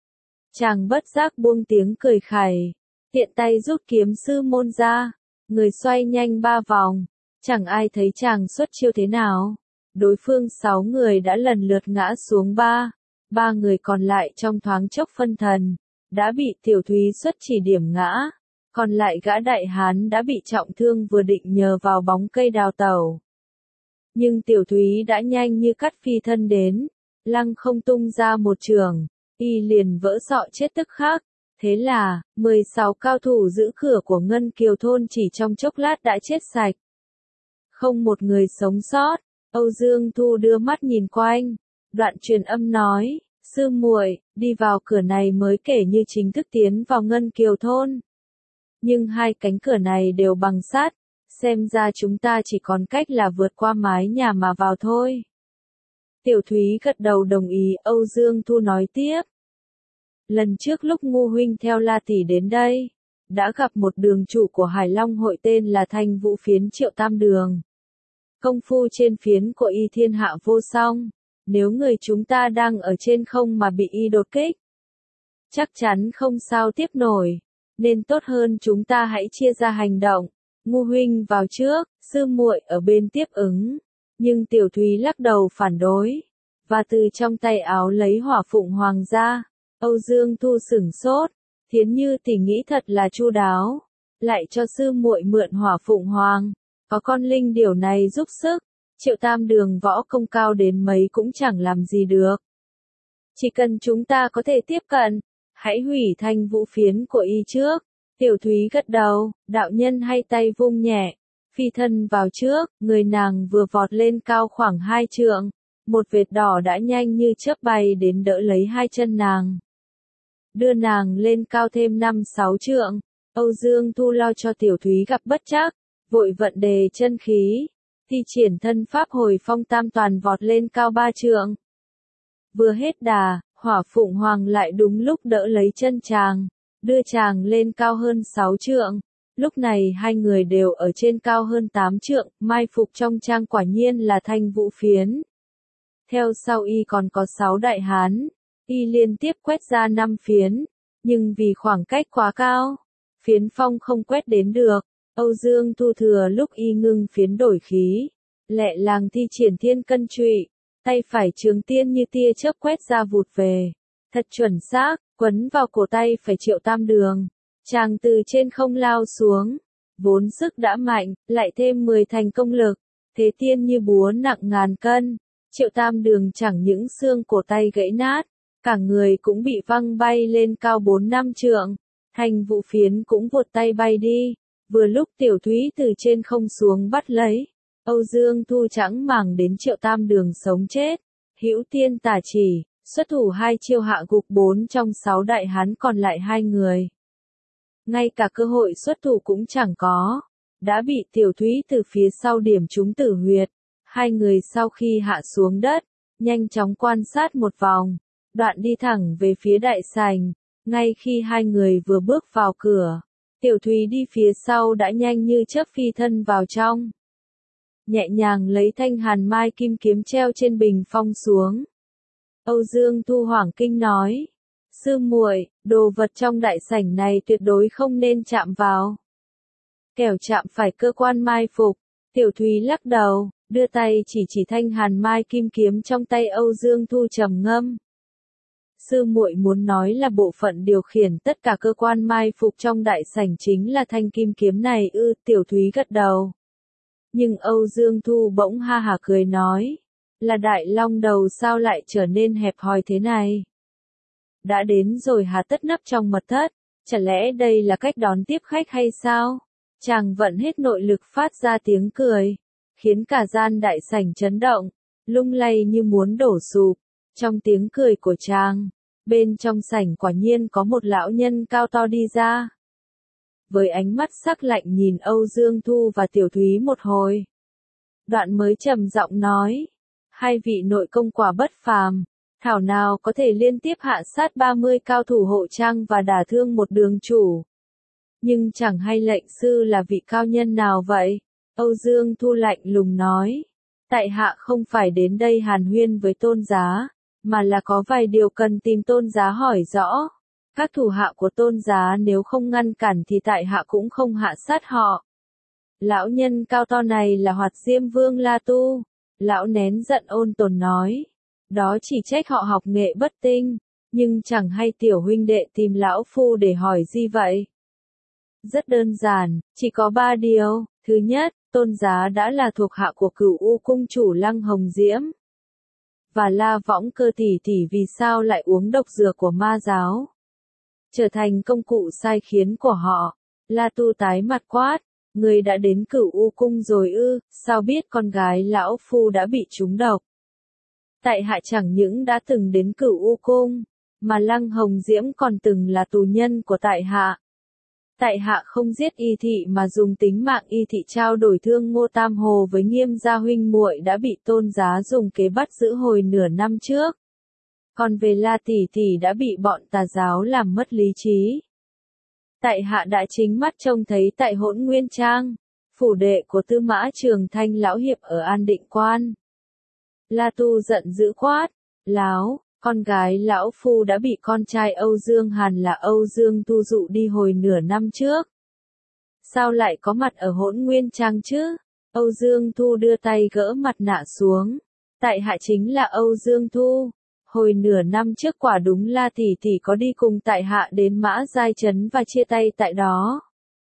Chàng bất giác buông tiếng cười khẩy, tiện tay rút kiếm sư môn ra, người xoay nhanh ba vòng, chẳng ai thấy chàng xuất chiêu thế nào. Đối phương sáu người đã lần lượt ngã xuống ba, ba người còn lại trong thoáng chốc phân thần, đã bị Tiểu Thúy xuất chỉ điểm ngã, còn lại gã đại hán đã bị trọng thương vừa định nhờ vào bóng cây đào tẩu. Nhưng Tiểu Thúy đã nhanh như cắt phi thân đến, lăng không tung ra một trường, y liền vỡ sọ chết tức khắc. Thế là, mười sáu cao thủ giữ cửa của Ngân Kiều thôn chỉ trong chốc lát đã chết sạch. Không một người sống sót. Âu Dương Thu đưa mắt nhìn quanh, đoạn truyền âm nói, sư muội, đi vào cửa này mới kể như chính thức tiến vào Ngân Kiều thôn. Nhưng hai cánh cửa này đều bằng sắt, xem ra chúng ta chỉ còn cách là vượt qua mái nhà mà vào thôi. Tiểu Thúy gật đầu đồng ý. Âu Dương Thu nói tiếp. Lần trước lúc Ngu huynh theo La tỷ đến đây, đã gặp một đường chủ của Hải Long hội tên là Thanh Vũ Phiến Triệu Tam Đường. Công phu trên phiến của y thiên hạ vô song, nếu người chúng ta đang ở trên không mà bị y đột kích, chắc chắn không sao tiếp nổi, nên tốt hơn chúng ta hãy chia ra hành động. Ngu huynh vào trước, sư muội ở bên tiếp ứng. Nhưng Tiểu Thúy lắc đầu phản đối, và từ trong tay áo lấy hỏa phụng hoàng ra. Âu Dương Thu sửng sốt, Thiến Như tỷ nghĩ thật là chu đáo, lại cho sư muội mượn hỏa phụng hoàng, có con linh điểu này giúp sức, Triệu Tam Đường võ công cao đến mấy cũng chẳng làm gì được. Chỉ cần chúng ta có thể tiếp cận, hãy hủy Thanh Vũ Phiến của y trước. Tiểu Thúy gật đầu, đạo nhân hay tay vung nhẹ, phi thân vào trước, người nàng vừa vọt lên cao khoảng hai trượng, một vệt đỏ đã nhanh như chớp bay đến đỡ lấy hai chân nàng, đưa nàng lên cao thêm năm sáu trượng. Âu Dương Thu lo cho Tiểu Thúy gặp bất trắc, vội vận đề chân khí, thi triển thân pháp hồi phong tam toàn vọt lên cao ba trượng. Vừa hết đà, hỏa phụng hoàng lại đúng lúc đỡ lấy chân chàng, đưa chàng lên cao hơn sáu trượng. Lúc này hai người đều ở trên cao hơn tám trượng, mai phục trong trang quả nhiên là Thanh Vũ Phiến. Theo sau y còn có sáu đại hán, y liên tiếp quét ra năm phiến, nhưng vì khoảng cách quá cao, phiến phong không quét đến được. Âu Dương Thu thừa lúc y ngưng phiến đổi khí, lẹ làng thi triển thiên cân trụy, tay phải trường tiên như tia chớp quét ra vụt về, thật chuẩn xác, quấn vào cổ tay phải Triệu Tam Đường. Chàng từ trên không lao xuống, vốn sức đã mạnh, lại thêm mười thành công lực, thế tiên như búa nặng ngàn cân. Triệu Tam Đường chẳng những xương cổ tay gãy nát, cả người cũng bị văng bay lên cao bốn năm trượng. Thanh Vũ Phiến cũng vụt tay bay đi, vừa lúc Tiểu Thúy từ trên không xuống bắt lấy. Âu Dương Thu chẳng màng đến Triệu Tam Đường sống chết, hữu tiên tả chỉ, xuất thủ hai chiêu hạ gục bốn trong sáu đại hán còn lại hai người. Ngay cả cơ hội xuất thủ cũng chẳng có, đã bị Tiểu Thúy từ phía sau điểm trúng tử huyệt. Hai người sau khi hạ xuống đất, nhanh chóng quan sát một vòng, đoạn đi thẳng về phía đại sảnh. Ngay khi hai người vừa bước vào cửa, Tiểu Thúy đi phía sau đã nhanh như chớp phi thân vào trong, nhẹ nhàng lấy thanh hàn mai kim kiếm treo trên bình phong xuống. Âu Dương Thu hoảng kinh nói, sư muội, đồ vật trong đại sảnh này tuyệt đối không nên chạm vào. kẻo chạm phải cơ quan mai phục. Tiểu Thúy lắc đầu, đưa tay chỉ chỉ thanh hàn mai kim kiếm trong tay Âu Dương Thu trầm ngâm. Sư muội muốn nói là bộ phận điều khiển tất cả cơ quan mai phục trong đại sảnh chính là thanh kim kiếm này ư? Tiểu Thúy gật đầu. Nhưng Âu Dương Thu bỗng ha hả cười nói, là đại long đầu sao lại trở nên hẹp hòi thế này? Đã đến rồi hà tất nấp trong mật thất, chả lẽ đây là cách đón tiếp khách hay sao? Chàng vận hết nội lực phát ra tiếng cười, khiến cả gian đại sảnh chấn động, lung lay như muốn đổ sụp. Trong tiếng cười của chàng, bên trong sảnh quả nhiên có một lão nhân cao to đi ra. Với ánh mắt sắc lạnh nhìn Âu Dương Thu và Tiểu Thúy một hồi, đoạn mới trầm giọng nói, hai vị nội công quả bất phàm, thảo nào có thể liên tiếp hạ sát ba mươi cao thủ hộ trang và đả thương một đường chủ. Nhưng chẳng hay lệnh sư là vị cao nhân nào vậy? Âu Dương Thu lạnh lùng nói, tại hạ không phải đến đây hàn huyên với tôn giá, mà là có vài điều cần tìm tôn giá hỏi rõ. Các thủ hạ của tôn giá nếu không ngăn cản thì tại hạ cũng không hạ sát họ. Lão nhân cao to này là Hoạt Diêm Vương La Tu. Lão nén giận ôn tồn nói, đó chỉ trách họ học nghệ bất tinh, nhưng chẳng hay tiểu huynh đệ tìm lão phu để hỏi gì vậy? Rất đơn giản, chỉ có ba điều. Thứ nhất, tôn giá đã là thuộc hạ của Cửu U cung chủ Lăng Hồng Diễm. Và La Võng Cơ tỷ tỷ vì sao lại uống độc dược của ma giáo? Trở thành công cụ sai khiến của họ. La Tu tái mặt quát, người đã đến Cửu U cung rồi ư? Sao biết con gái lão phu đã bị trúng độc? Tại hạ chẳng những đã từng đến Cửu U cung, mà Lăng Hồng Diễm còn từng là tù nhân của tại hạ. Tại hạ không giết y thị mà dùng tính mạng y thị trao đổi thương Ngô Tam Hồ với Nghiêm gia huynh muội đã bị tôn giá dùng kế bắt giữ hồi nửa năm trước. Còn về La tỷ tỷ đã bị bọn tà giáo làm mất lý trí. Tại hạ đã chính mắt trông thấy tại Hỗn Nguyên Trang, phủ đệ của Tư Mã Trường Thanh lão hiệp ở An Định Quan. La Tu giận dữ quát, láo, con gái lão phu đã bị con trai Âu Dương Hàn là Âu Dương Thu dụ đi hồi nửa năm trước. Sao lại có mặt ở Hỗn Nguyên Trang chứ? Âu Dương Thu đưa tay gỡ mặt nạ xuống. Tại hạ chính là Âu Dương Thu. Hồi nửa năm trước quả đúng La tỷ tỷ có đi cùng tại hạ đến Mã Giai Trấn và chia tay tại đó.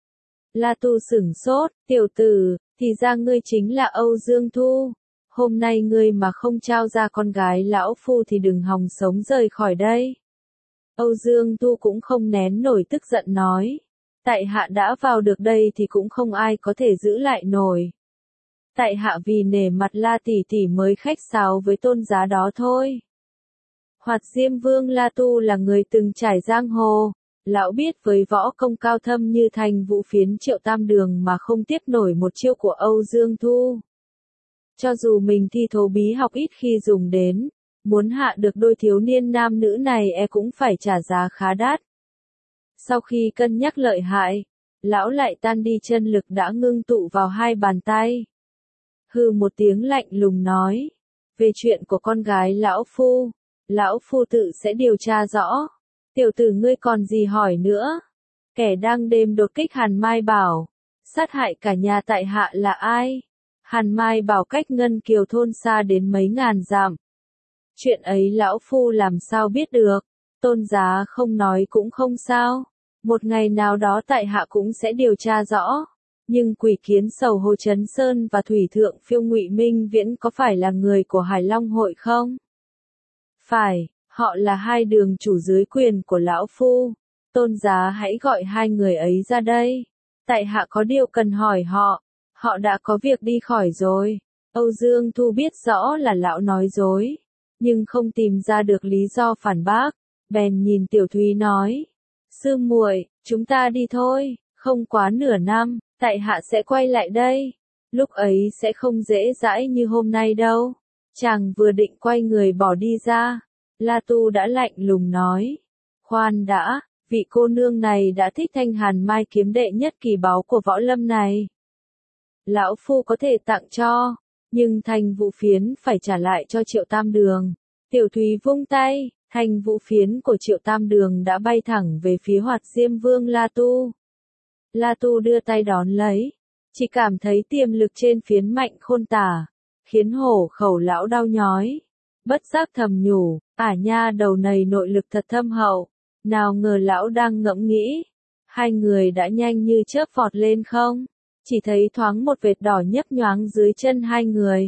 La Tu sửng sốt, tiểu tử, thì ra ngươi chính là Âu Dương Thu. Hôm nay ngươi mà không trao ra con gái lão phu thì đừng hòng sống rời khỏi đây. Âu Dương Thu cũng không nén nổi tức giận nói. Tại hạ đã vào được đây thì cũng không ai có thể giữ lại nổi. Tại hạ vì nể mặt La tỷ tỷ mới khách sáo với tôn giá đó thôi. Hoạt Diêm Vương La Tu là người từng trải giang hồ. Lão biết với võ công cao thâm như Thành Vũ Phiến Triệu Tam Đường mà không tiếp nổi một chiêu của Âu Dương Thu. Cho dù mình thi thố bí học ít khi dùng đến, muốn hạ được đôi thiếu niên nam nữ này e cũng phải trả giá khá đắt. Sau khi cân nhắc lợi hại, lão lại tan đi chân lực đã ngưng tụ vào hai bàn tay. Hừ một tiếng lạnh lùng nói, về chuyện của con gái lão phu, lão phu tự sẽ điều tra rõ. Tiểu tử ngươi còn gì hỏi nữa? Kẻ đang đêm đột kích Hàn Mai Bảo, sát hại cả nhà tại hạ là ai? Hàn Mai Bảo cách Ngân Kiều thôn xa đến mấy ngàn dặm. Chuyện ấy lão phu làm sao biết được? Tôn giá không nói cũng không sao. Một ngày nào đó tại hạ cũng sẽ điều tra rõ. Nhưng Quỷ Kiến Sầu Hồ Chấn Sơn và Thủy Thượng Phiêu Ngụy Minh Viễn có phải là người của Hải Long hội không? Phải, họ là hai đường chủ dưới quyền của lão phu. Tôn giá hãy gọi hai người ấy ra đây. Tại hạ có điều cần hỏi họ. Họ đã có việc đi khỏi rồi. Âu Dương Thu biết rõ là lão nói dối, nhưng không tìm ra được lý do phản bác, bèn nhìn Tiểu Thúy nói, sư muội, chúng ta đi thôi, không quá nửa năm, tại hạ sẽ quay lại đây. Lúc ấy sẽ không dễ dãi như hôm nay đâu. Chàng vừa định quay người bỏ đi ra, La Tu đã lạnh lùng nói, khoan đã, vị cô nương này đã thích thanh hàn mai kiếm đệ nhất kỳ báu của võ lâm này. Lão phu có thể tặng cho, nhưng Thành Vũ Phiến phải trả lại cho Triệu Tam Đường. Tiểu Thúy vung tay, Thành Vũ Phiến của Triệu Tam Đường đã bay thẳng về phía Hoạt Diêm Vương La Tu. La Tu đưa tay đón lấy, chỉ cảm thấy tiềm lực trên phiến mạnh khôn tả, khiến hổ khẩu lão đau nhói. Bất giác thầm nhủ, ả nha đầu này nội lực thật thâm hậu, nào ngờ lão đang ngẫm nghĩ. Hai người đã nhanh như chớp vọt lên không, chỉ thấy thoáng một vệt đỏ nhấp nhoáng dưới chân hai người.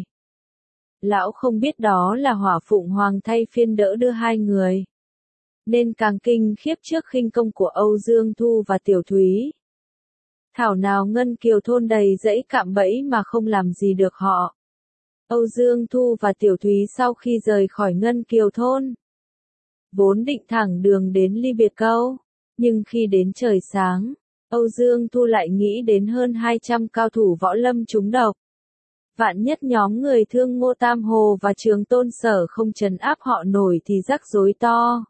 Lão không biết đó là Hỏa Phụng Hoàng thay phiên đỡ đưa hai người, nên càng kinh khiếp trước khinh công của Âu Dương Thu và Tiểu Thúy. Thảo nào Ngân Kiều thôn đầy dẫy cạm bẫy mà không làm gì được họ. Âu Dương Thu và Tiểu Thúy sau khi rời khỏi Ngân Kiều thôn, vốn định thẳng đường đến Ly Biệt Câu, nhưng khi đến trời sáng, Âu Dương Thu lại nghĩ đến hơn hai trăm cao thủ võ lâm trúng độc. Vạn nhất nhóm người Thương Ngô Tam Hồ và Trường Tôn Sở không trấn áp họ nổi thì rắc rối to.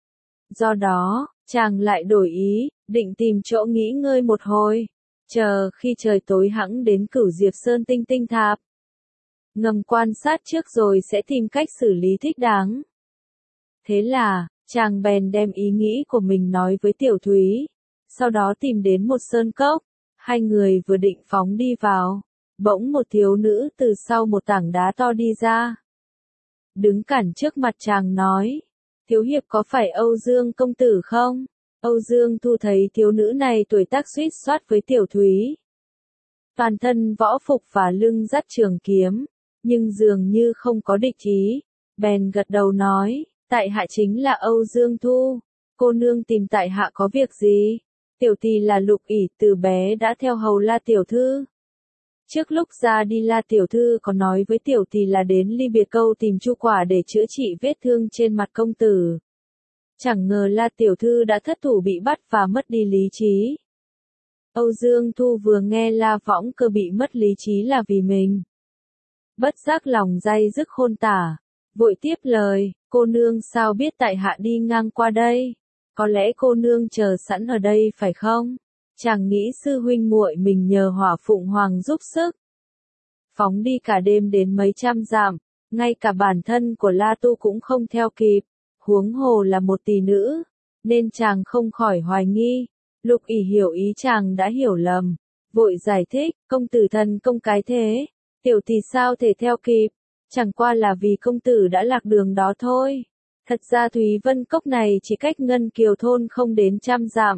Do đó, chàng lại đổi ý, định tìm chỗ nghỉ ngơi một hồi, chờ khi trời tối hẵng đến Cửu Diệp Sơn Tinh Tinh Tháp. Ngầm quan sát trước rồi sẽ tìm cách xử lý thích đáng. Thế là, chàng bèn đem ý nghĩ của mình nói với Tiểu Thúy, sau đó tìm đến một sơn cốc. Hai người vừa định phóng đi vào, bỗng một thiếu nữ từ sau một tảng đá to đi ra, đứng cản trước mặt chàng nói, thiếu hiệp có phải Âu Dương công tử không? Âu Dương Thu thấy thiếu nữ này tuổi tác suýt soát với Tiểu Thúy, toàn thân võ phục và lưng dắt trường kiếm, nhưng dường như không có địch ý, bèn gật đầu nói, tại hạ chính là Âu Dương Thu, cô nương tìm tại hạ có việc gì? Tiểu tỷ là Lục ỷ, từ bé đã theo hầu La tiểu thư. Trước lúc ra đi La tiểu thư có nói với tiểu tỷ là đến Ly Biệt Câu tìm chu quả để chữa trị vết thương trên mặt công tử. Chẳng ngờ La tiểu thư đã thất thủ bị bắt và mất đi lý trí. Âu Dương Thu vừa nghe La Võng Cơ bị mất lý trí là vì mình, bất giác lòng day dứt khôn tả, vội tiếp lời, cô nương sao biết tại hạ đi ngang qua đây? Có lẽ cô nương chờ sẵn ở đây phải không? Chàng nghĩ sư huynh muội mình nhờ Hỏa Phụng Hoàng giúp sức, phóng đi cả đêm đến mấy trăm dặm, ngay cả bản thân của La Tu cũng không theo kịp, huống hồ là một tỷ nữ, nên chàng không khỏi hoài nghi. Lục ỷ hiểu ý chàng đã hiểu lầm, vội giải thích, công tử thần công cái thế, tiểu tỷ sao thể theo kịp, chẳng qua là vì công tử đã lạc đường đó thôi. Thật ra Thúy Vân Cốc này chỉ cách Ngân Kiều thôn không đến trăm dặm.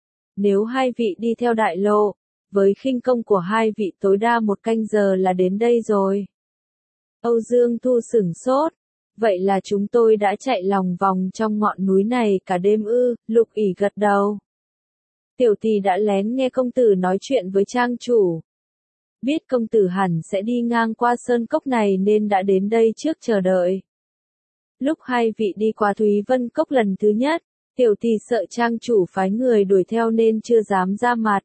Nếu hai vị đi theo đại lộ, với khinh công của hai vị tối đa một canh giờ là đến đây rồi. Âu Dương Thu sửng sốt, vậy là chúng tôi đã chạy lòng vòng trong ngọn núi này cả đêm ư? Lục ỷ gật đầu. Tiểu tỷ đã lén nghe công tử nói chuyện với trang chủ, biết công tử hẳn sẽ đi ngang qua sơn cốc này nên đã đến đây trước chờ đợi. Lúc hai vị đi qua Thúy Vân Cốc lần thứ nhất, tiểu tỷ sợ trang chủ phái người đuổi theo nên chưa dám ra mặt.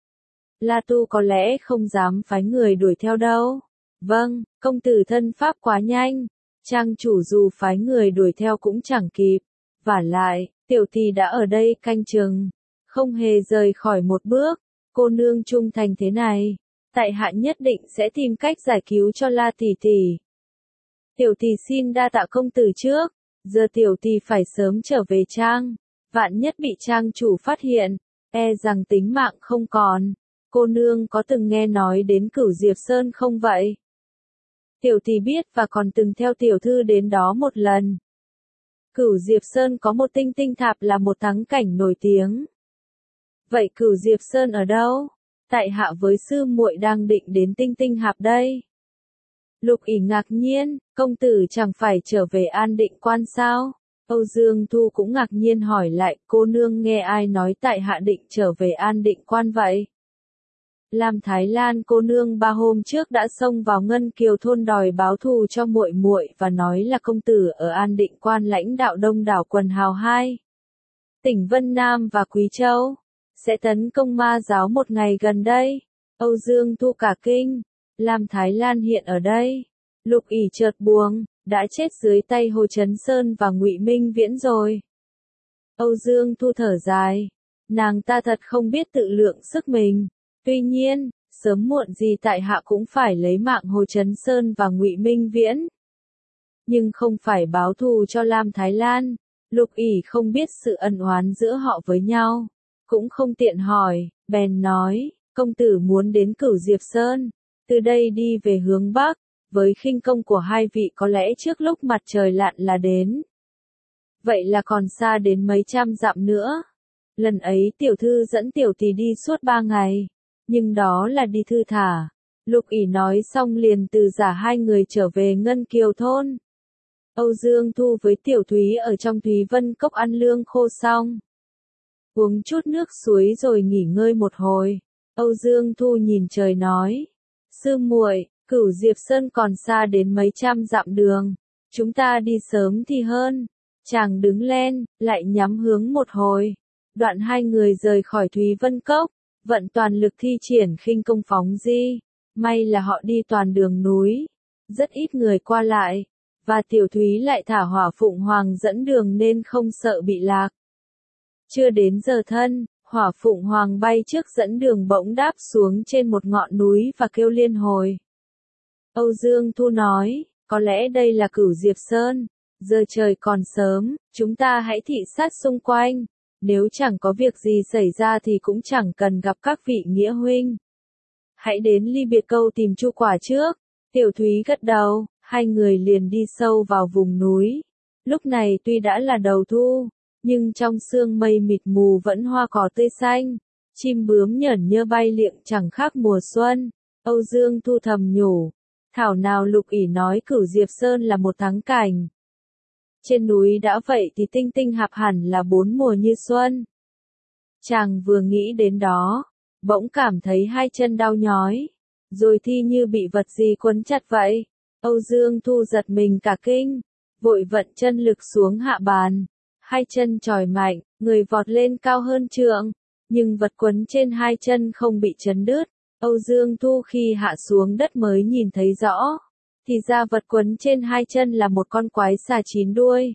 La Tu có lẽ không dám phái người đuổi theo đâu. Vâng, công tử thân pháp quá nhanh, trang chủ dù phái người đuổi theo cũng chẳng kịp. Vả lại, tiểu tỷ đã ở đây canh chừng, không hề rời khỏi một bước. Cô nương trung thành thế này, tại hạ nhất định sẽ tìm cách giải cứu cho La tỷ tỷ. Tiểu tỷ xin đa tạ công tử trước, giờ tiểu tỷ phải sớm trở về trang, vạn nhất bị trang chủ phát hiện, e rằng tính mạng không còn. Cô nương có từng nghe nói đến Cửu Diệp Sơn không vậy? Tiểu tỷ biết và còn từng theo tiểu thư đến đó một lần. Cửu Diệp Sơn có một tinh tinh tháp là một thắng cảnh nổi tiếng. Vậy Cửu Diệp Sơn ở đâu? Tại hạ với sư muội đang định đến tinh tinh hạp đây. Lục ỷ ngạc nhiên, công tử chẳng phải trở về An Định Quan sao? Âu Dương Thu cũng ngạc nhiên hỏi lại, cô nương nghe ai nói tại hạ định trở về An Định Quan vậy? Lam Thái Lan cô nương ba hôm trước đã xông vào Ngân Kiều thôn đòi báo thù cho muội muội và nói là công tử ở An Định Quan lãnh đạo đông đảo quần hào hai tỉnh Vân Nam và Quý Châu sẽ tấn công ma giáo một ngày gần đây. Âu Dương Thu cả kinh, Lam Thái Lan hiện ở đây. Lục ỷ chợt buông, đã chết dưới tay Hồ Chấn Sơn và Ngụy Minh Viễn rồi. Âu Dương Thu thở dài, nàng ta thật không biết tự lượng sức mình. Tuy nhiên, sớm muộn gì tại hạ cũng phải lấy mạng Hồ Chấn Sơn và Ngụy Minh Viễn. Nhưng không phải báo thù cho Lam Thái Lan. Lục ỷ không biết sự ân oán giữa họ với nhau, cũng không tiện hỏi, bèn nói, công tử muốn đến Cửu Diệp Sơn, từ đây đi về hướng Bắc, với khinh công của hai vị có lẽ trước lúc mặt trời lặn là đến. Vậy là còn xa đến mấy trăm dặm nữa. Lần ấy tiểu thư dẫn tiểu tỷ đi suốt ba ngày, nhưng đó là đi thư thả. Lục ỷ nói xong liền từ giả hai người trở về Ngân Kiều thôn. Âu Dương Thu với Tiểu Thúy ở trong Thúy Vân Cốc ăn lương khô xong, uống chút nước suối rồi nghỉ ngơi một hồi. Âu Dương Thu nhìn trời nói, sư muội, Cửu Diệp Sơn còn xa đến mấy trăm dặm đường, chúng ta đi sớm thì hơn. Chàng đứng lên, lại nhắm hướng một hồi. Đoạn hai người rời khỏi Thúy Vân Cốc, vận toàn lực thi triển khinh công phóng di. May là họ đi toàn đường núi, rất ít người qua lại, và Tiểu Thúy lại thả Hỏa Phụng Hoàng dẫn đường nên không sợ bị lạc. Chưa đến giờ thân, Hỏa Phụng Hoàng bay trước dẫn đường bỗng đáp xuống trên một ngọn núi và kêu liên hồi. Âu Dương Thu nói, có lẽ đây là Cửu Diệp Sơn, giờ trời còn sớm, chúng ta hãy thị sát xung quanh, nếu chẳng có việc gì xảy ra thì cũng chẳng cần gặp các vị nghĩa huynh. Hãy đến Ly Biệt Câu tìm Chu Quả trước. Tiểu Thúy gật đầu, hai người liền đi sâu vào vùng núi. Lúc này tuy đã là đầu thu, nhưng trong sương mây mịt mù vẫn hoa cỏ tươi xanh, chim bướm nhởn nhơ bay liệng chẳng khác mùa xuân. Âu Dương Thu thầm nhủ, thảo nào Lục ỷ nói Cửu Diệp Sơn là một thắng cảnh. Trên núi đã vậy thì tinh tinh hạp hẳn là bốn mùa như xuân. Chàng vừa nghĩ đến đó, bỗng cảm thấy hai chân đau nhói, rồi thi như bị vật gì quấn chặt vậy. Âu Dương Thu giật mình cả kinh, vội vận chân lực xuống hạ bàn, hai chân chỏi mạnh, người vọt lên cao hơn trượng, nhưng vật quấn trên hai chân không bị chấn đứt. Âu Dương Thu khi hạ xuống đất mới nhìn thấy rõ, thì ra vật quấn trên hai chân là một con quái xà chín đuôi.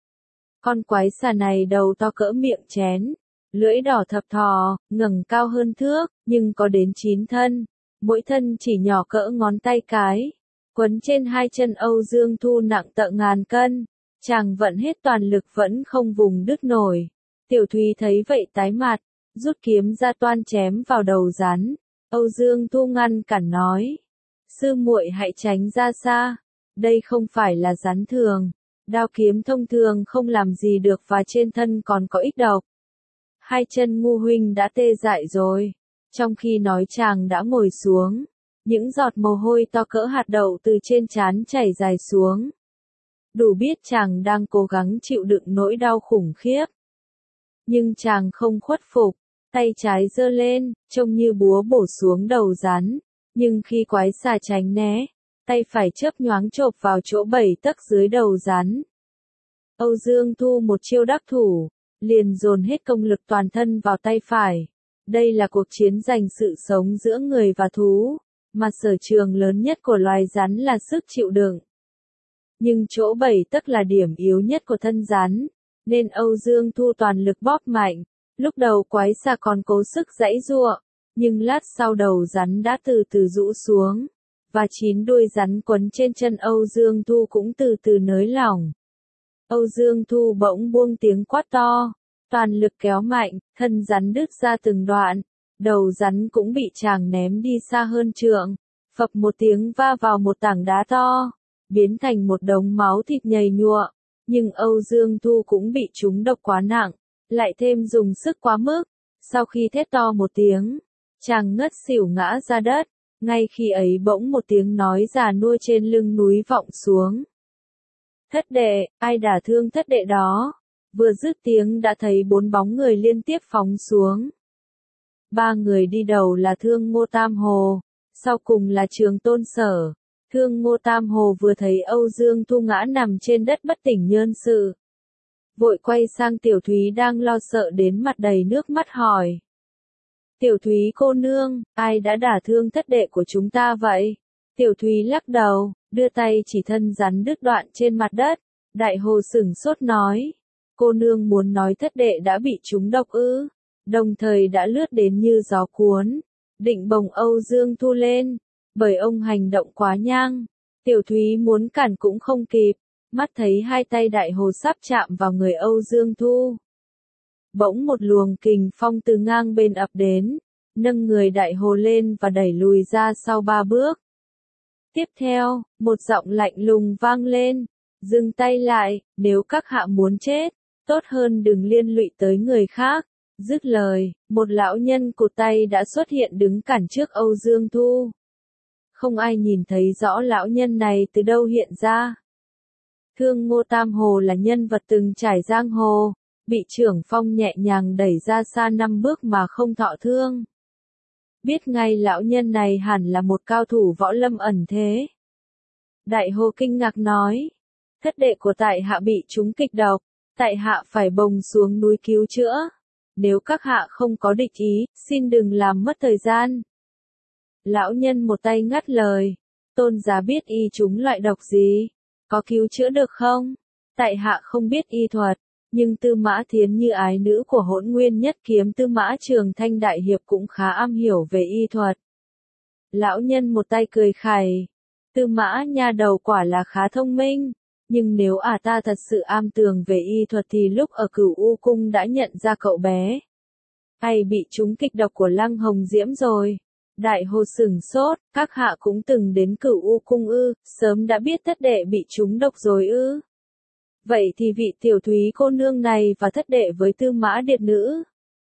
Con quái xà này đầu to cỡ miệng chén, lưỡi đỏ thập thò, ngẩng cao hơn thước, nhưng có đến chín thân, mỗi thân chỉ nhỏ cỡ ngón tay cái. Quấn trên hai chân Âu Dương Thu nặng tận ngàn cân, chàng vận hết toàn lực vẫn không vùng đứt nổi. Tiểu Thúy thấy vậy tái mặt, rút kiếm ra toan chém vào đầu rắn. Âu Dương Thu ngăn cản nói, sư muội hãy tránh ra xa, đây không phải là rắn thường, đao kiếm thông thường không làm gì được và trên thân còn có ít độc. Hai chân ngu huynh đã tê dại rồi. Trong khi nói chàng đã ngồi xuống, những giọt mồ hôi to cỡ hạt đậu từ trên trán chảy dài xuống. Đủ biết chàng đang cố gắng chịu đựng nỗi đau khủng khiếp. Nhưng chàng không khuất phục, tay trái giơ lên, trông như búa bổ xuống đầu rắn. Nhưng khi quái xà tránh né, tay phải chớp nhoáng chộp vào chỗ bảy tấc dưới đầu rắn. Âu Dương Thu một chiêu đắc thủ, liền dồn hết công lực toàn thân vào tay phải. Đây là cuộc chiến giành sự sống giữa người và thú, mà sở trường lớn nhất của loài rắn là sức chịu đựng. Nhưng chỗ bảy tấc là điểm yếu nhất của thân rắn, nên Âu Dương Thu toàn lực bóp mạnh. Lúc đầu quái xà còn cố sức giãy giụa, nhưng lát sau đầu rắn đã từ từ rũ xuống, và chín đuôi rắn quấn trên chân Âu Dương Thu cũng từ từ nới lỏng. Âu Dương Thu bỗng buông tiếng quát to, toàn lực kéo mạnh, thân rắn đứt ra từng đoạn, đầu rắn cũng bị chàng ném đi xa hơn trượng, phập một tiếng va vào một tảng đá to, biến thành một đống máu thịt nhầy nhụa. Nhưng Âu Dương Thu cũng bị trúng độc quá nặng, lại thêm dùng sức quá mức, sau khi thét to một tiếng, chàng ngất xỉu ngã ra đất. Ngay khi ấy bỗng một tiếng nói già nua trên lưng núi vọng xuống. Thất đệ, ai đả thương thất đệ đó? Vừa dứt tiếng đã thấy bốn bóng người liên tiếp phóng xuống. Ba người đi đầu là Thương Ngô Tam Hồ, sau cùng là Trường Tôn Sở. Thương Ngô Tam Hồ vừa thấy Âu Dương Thu ngã nằm trên đất bất tỉnh nhân sự, vội quay sang Tiểu Thúy đang lo sợ đến mặt đầy nước mắt hỏi. Tiểu Thúy cô nương, ai đã đả thương thất đệ của chúng ta vậy? Tiểu Thúy lắc đầu, đưa tay chỉ thân rắn đứt đoạn trên mặt đất. Đại Hồ sửng sốt nói, cô nương muốn nói thất đệ đã bị trúng độc ư? Đồng thời đã lướt đến như gió cuốn, định bồng Âu Dương Thu lên, bởi ông hành động quá nhang. Tiểu Thúy muốn cản cũng không kịp, mắt thấy hai tay Đại Hồ sắp chạm vào người Âu Dương Thu. Bỗng một luồng kình phong từ ngang bên ập đến, nâng người Đại Hồ lên và đẩy lùi ra sau ba bước. Tiếp theo, một giọng lạnh lùng vang lên, dừng tay lại, nếu các hạ muốn chết, tốt hơn đừng liên lụy tới người khác. Dứt lời, một lão nhân cụt tay đã xuất hiện đứng cản trước Âu Dương Thu. Không ai nhìn thấy rõ lão nhân này từ đâu hiện ra. Thương Ngô Tam Hồ là nhân vật từng trải giang hồ, bị Trưởng Phong nhẹ nhàng đẩy ra xa năm bước mà không thọ thương. Biết ngay lão nhân này hẳn là một cao thủ võ lâm ẩn thế. Đại Hồ kinh ngạc nói, thất đệ của tại hạ bị trúng kịch độc, tại hạ phải bồng xuống núi cứu chữa. Nếu các hạ không có địch ý, xin đừng làm mất thời gian. Lão nhân một tay ngắt lời, tôn giá biết y trúng loại độc gì, có cứu chữa được không? Tại hạ không biết y thuật, nhưng Tư Mã Thiến như ái nữ của Hỗn Nguyên Nhất Kiếm Tư Mã Trường Thanh đại hiệp cũng khá am hiểu về y thuật. Lão nhân một tay cười khẩy, Tư Mã nha đầu quả là khá thông minh, nhưng nếu à ta thật sự am tường về y thuật thì lúc ở Cửu U Cung đã nhận ra cậu bé. Hay bị trúng kịch độc của Lăng Hồng Diễm rồi. Đại Hồ sửng sốt, các hạ cũng từng đến Cửu U Cung ư, sớm đã biết thất đệ bị trúng độc rồi ư. Vậy thì vị tiểu thúy cô nương này và thất đệ với Tư Mã Điệt nữ.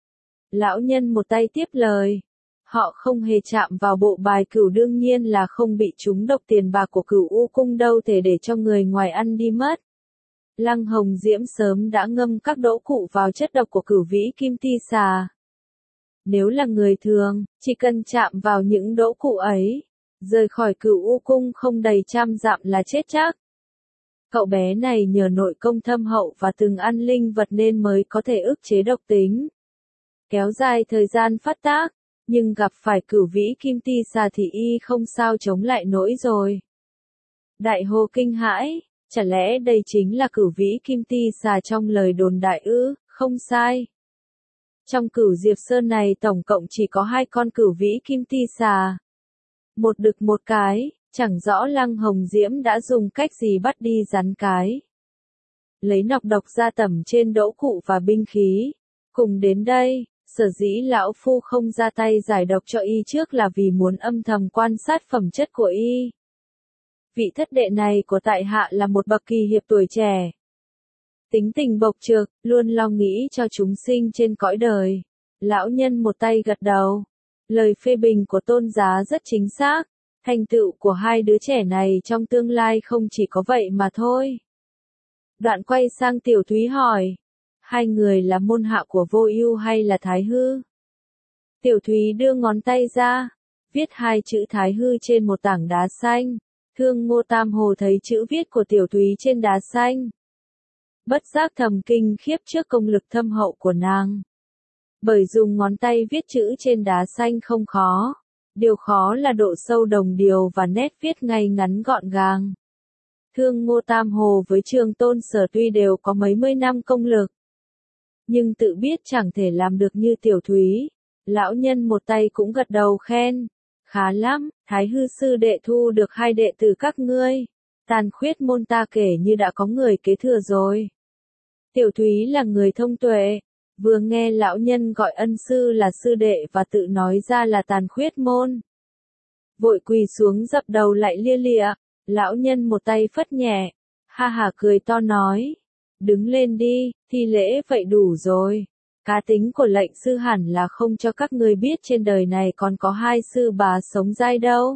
Lão nhân một tay tiếp lời. Họ không hề chạm vào bộ bài cửu, đương nhiên là không bị trúng độc tiền bạc của Cửu U Cung đâu thể để cho người ngoài ăn đi mất. Lăng Hồng Diễm sớm đã ngâm các đỗ cụ vào chất độc của Cửu Vĩ Kim Ti Xà. Nếu là người thường, chỉ cần chạm vào những đỗ cụ ấy, rời khỏi Cửu U Cung không đầy trăm dặm là chết chắc. Cậu bé này nhờ nội công thâm hậu và từng ăn linh vật nên mới có thể ức chế độc tính, kéo dài thời gian phát tác, nhưng gặp phải Cửu Vĩ Kim Ti Xà thì y không sao chống lại nổi rồi. Đại Hồ kinh hãi, chả lẽ đây chính là Cửu Vĩ Kim Ti Xà trong lời đồn đại ư? Không sai. Trong Cửu Diệp Sơn này tổng cộng chỉ có hai con Cửu Vĩ Kim Ti Xà. Một đực một cái, chẳng rõ Lăng Hồng Diễm đã dùng cách gì bắt đi rắn cái. Lấy nọc độc ra tẩm trên đỗ cụ và binh khí. Cùng đến đây, sở dĩ lão phu không ra tay giải độc cho y trước là vì muốn âm thầm quan sát phẩm chất của y. Vị thất đệ này của tại hạ là một bậc kỳ hiệp tuổi trẻ. Tính tình bộc trực, luôn lo nghĩ cho chúng sinh trên cõi đời. Lão nhân một tay gật đầu. Lời phê bình của tôn giá rất chính xác. Thành tựu của hai đứa trẻ này trong tương lai không chỉ có vậy mà thôi. Đoạn quay sang Tiểu Thúy hỏi. Hai người là môn hạ của Vô Ưu hay là Thái Hư? Tiểu Thúy đưa ngón tay ra, viết hai chữ Thái Hư trên một tảng đá xanh. Thương Ngô Tam Hồ thấy chữ viết của Tiểu Thúy trên đá xanh, bất giác thầm kinh khiếp trước công lực thâm hậu của nàng. Bởi dùng ngón tay viết chữ trên đá xanh không khó, điều khó là độ sâu đồng điều và nét viết ngay ngắn gọn gàng. Thương Ngô Tam Hồ với Trường Tôn Sở tuy đều có mấy mươi năm công lực, nhưng tự biết chẳng thể làm được như Tiểu Thúy. Lão nhân một tay cũng gật đầu khen. Khá lắm, Thái Hư sư đệ thu được hai đệ tử các ngươi. Tàn khuyết môn ta kể như đã có người kế thừa rồi. Tiểu Thúy là người thông tuệ, vừa nghe lão nhân gọi ân sư là sư đệ và tự nói ra là tàn khuyết môn. Vội quỳ xuống dập đầu lại lia lịa, lão nhân một tay phất nhẹ, ha ha cười to nói. Đứng lên đi, thi lễ vậy đủ rồi. Cá tính của lệnh sư hẳn là không cho các ngươi biết trên đời này còn có hai sư bà sống dai đâu.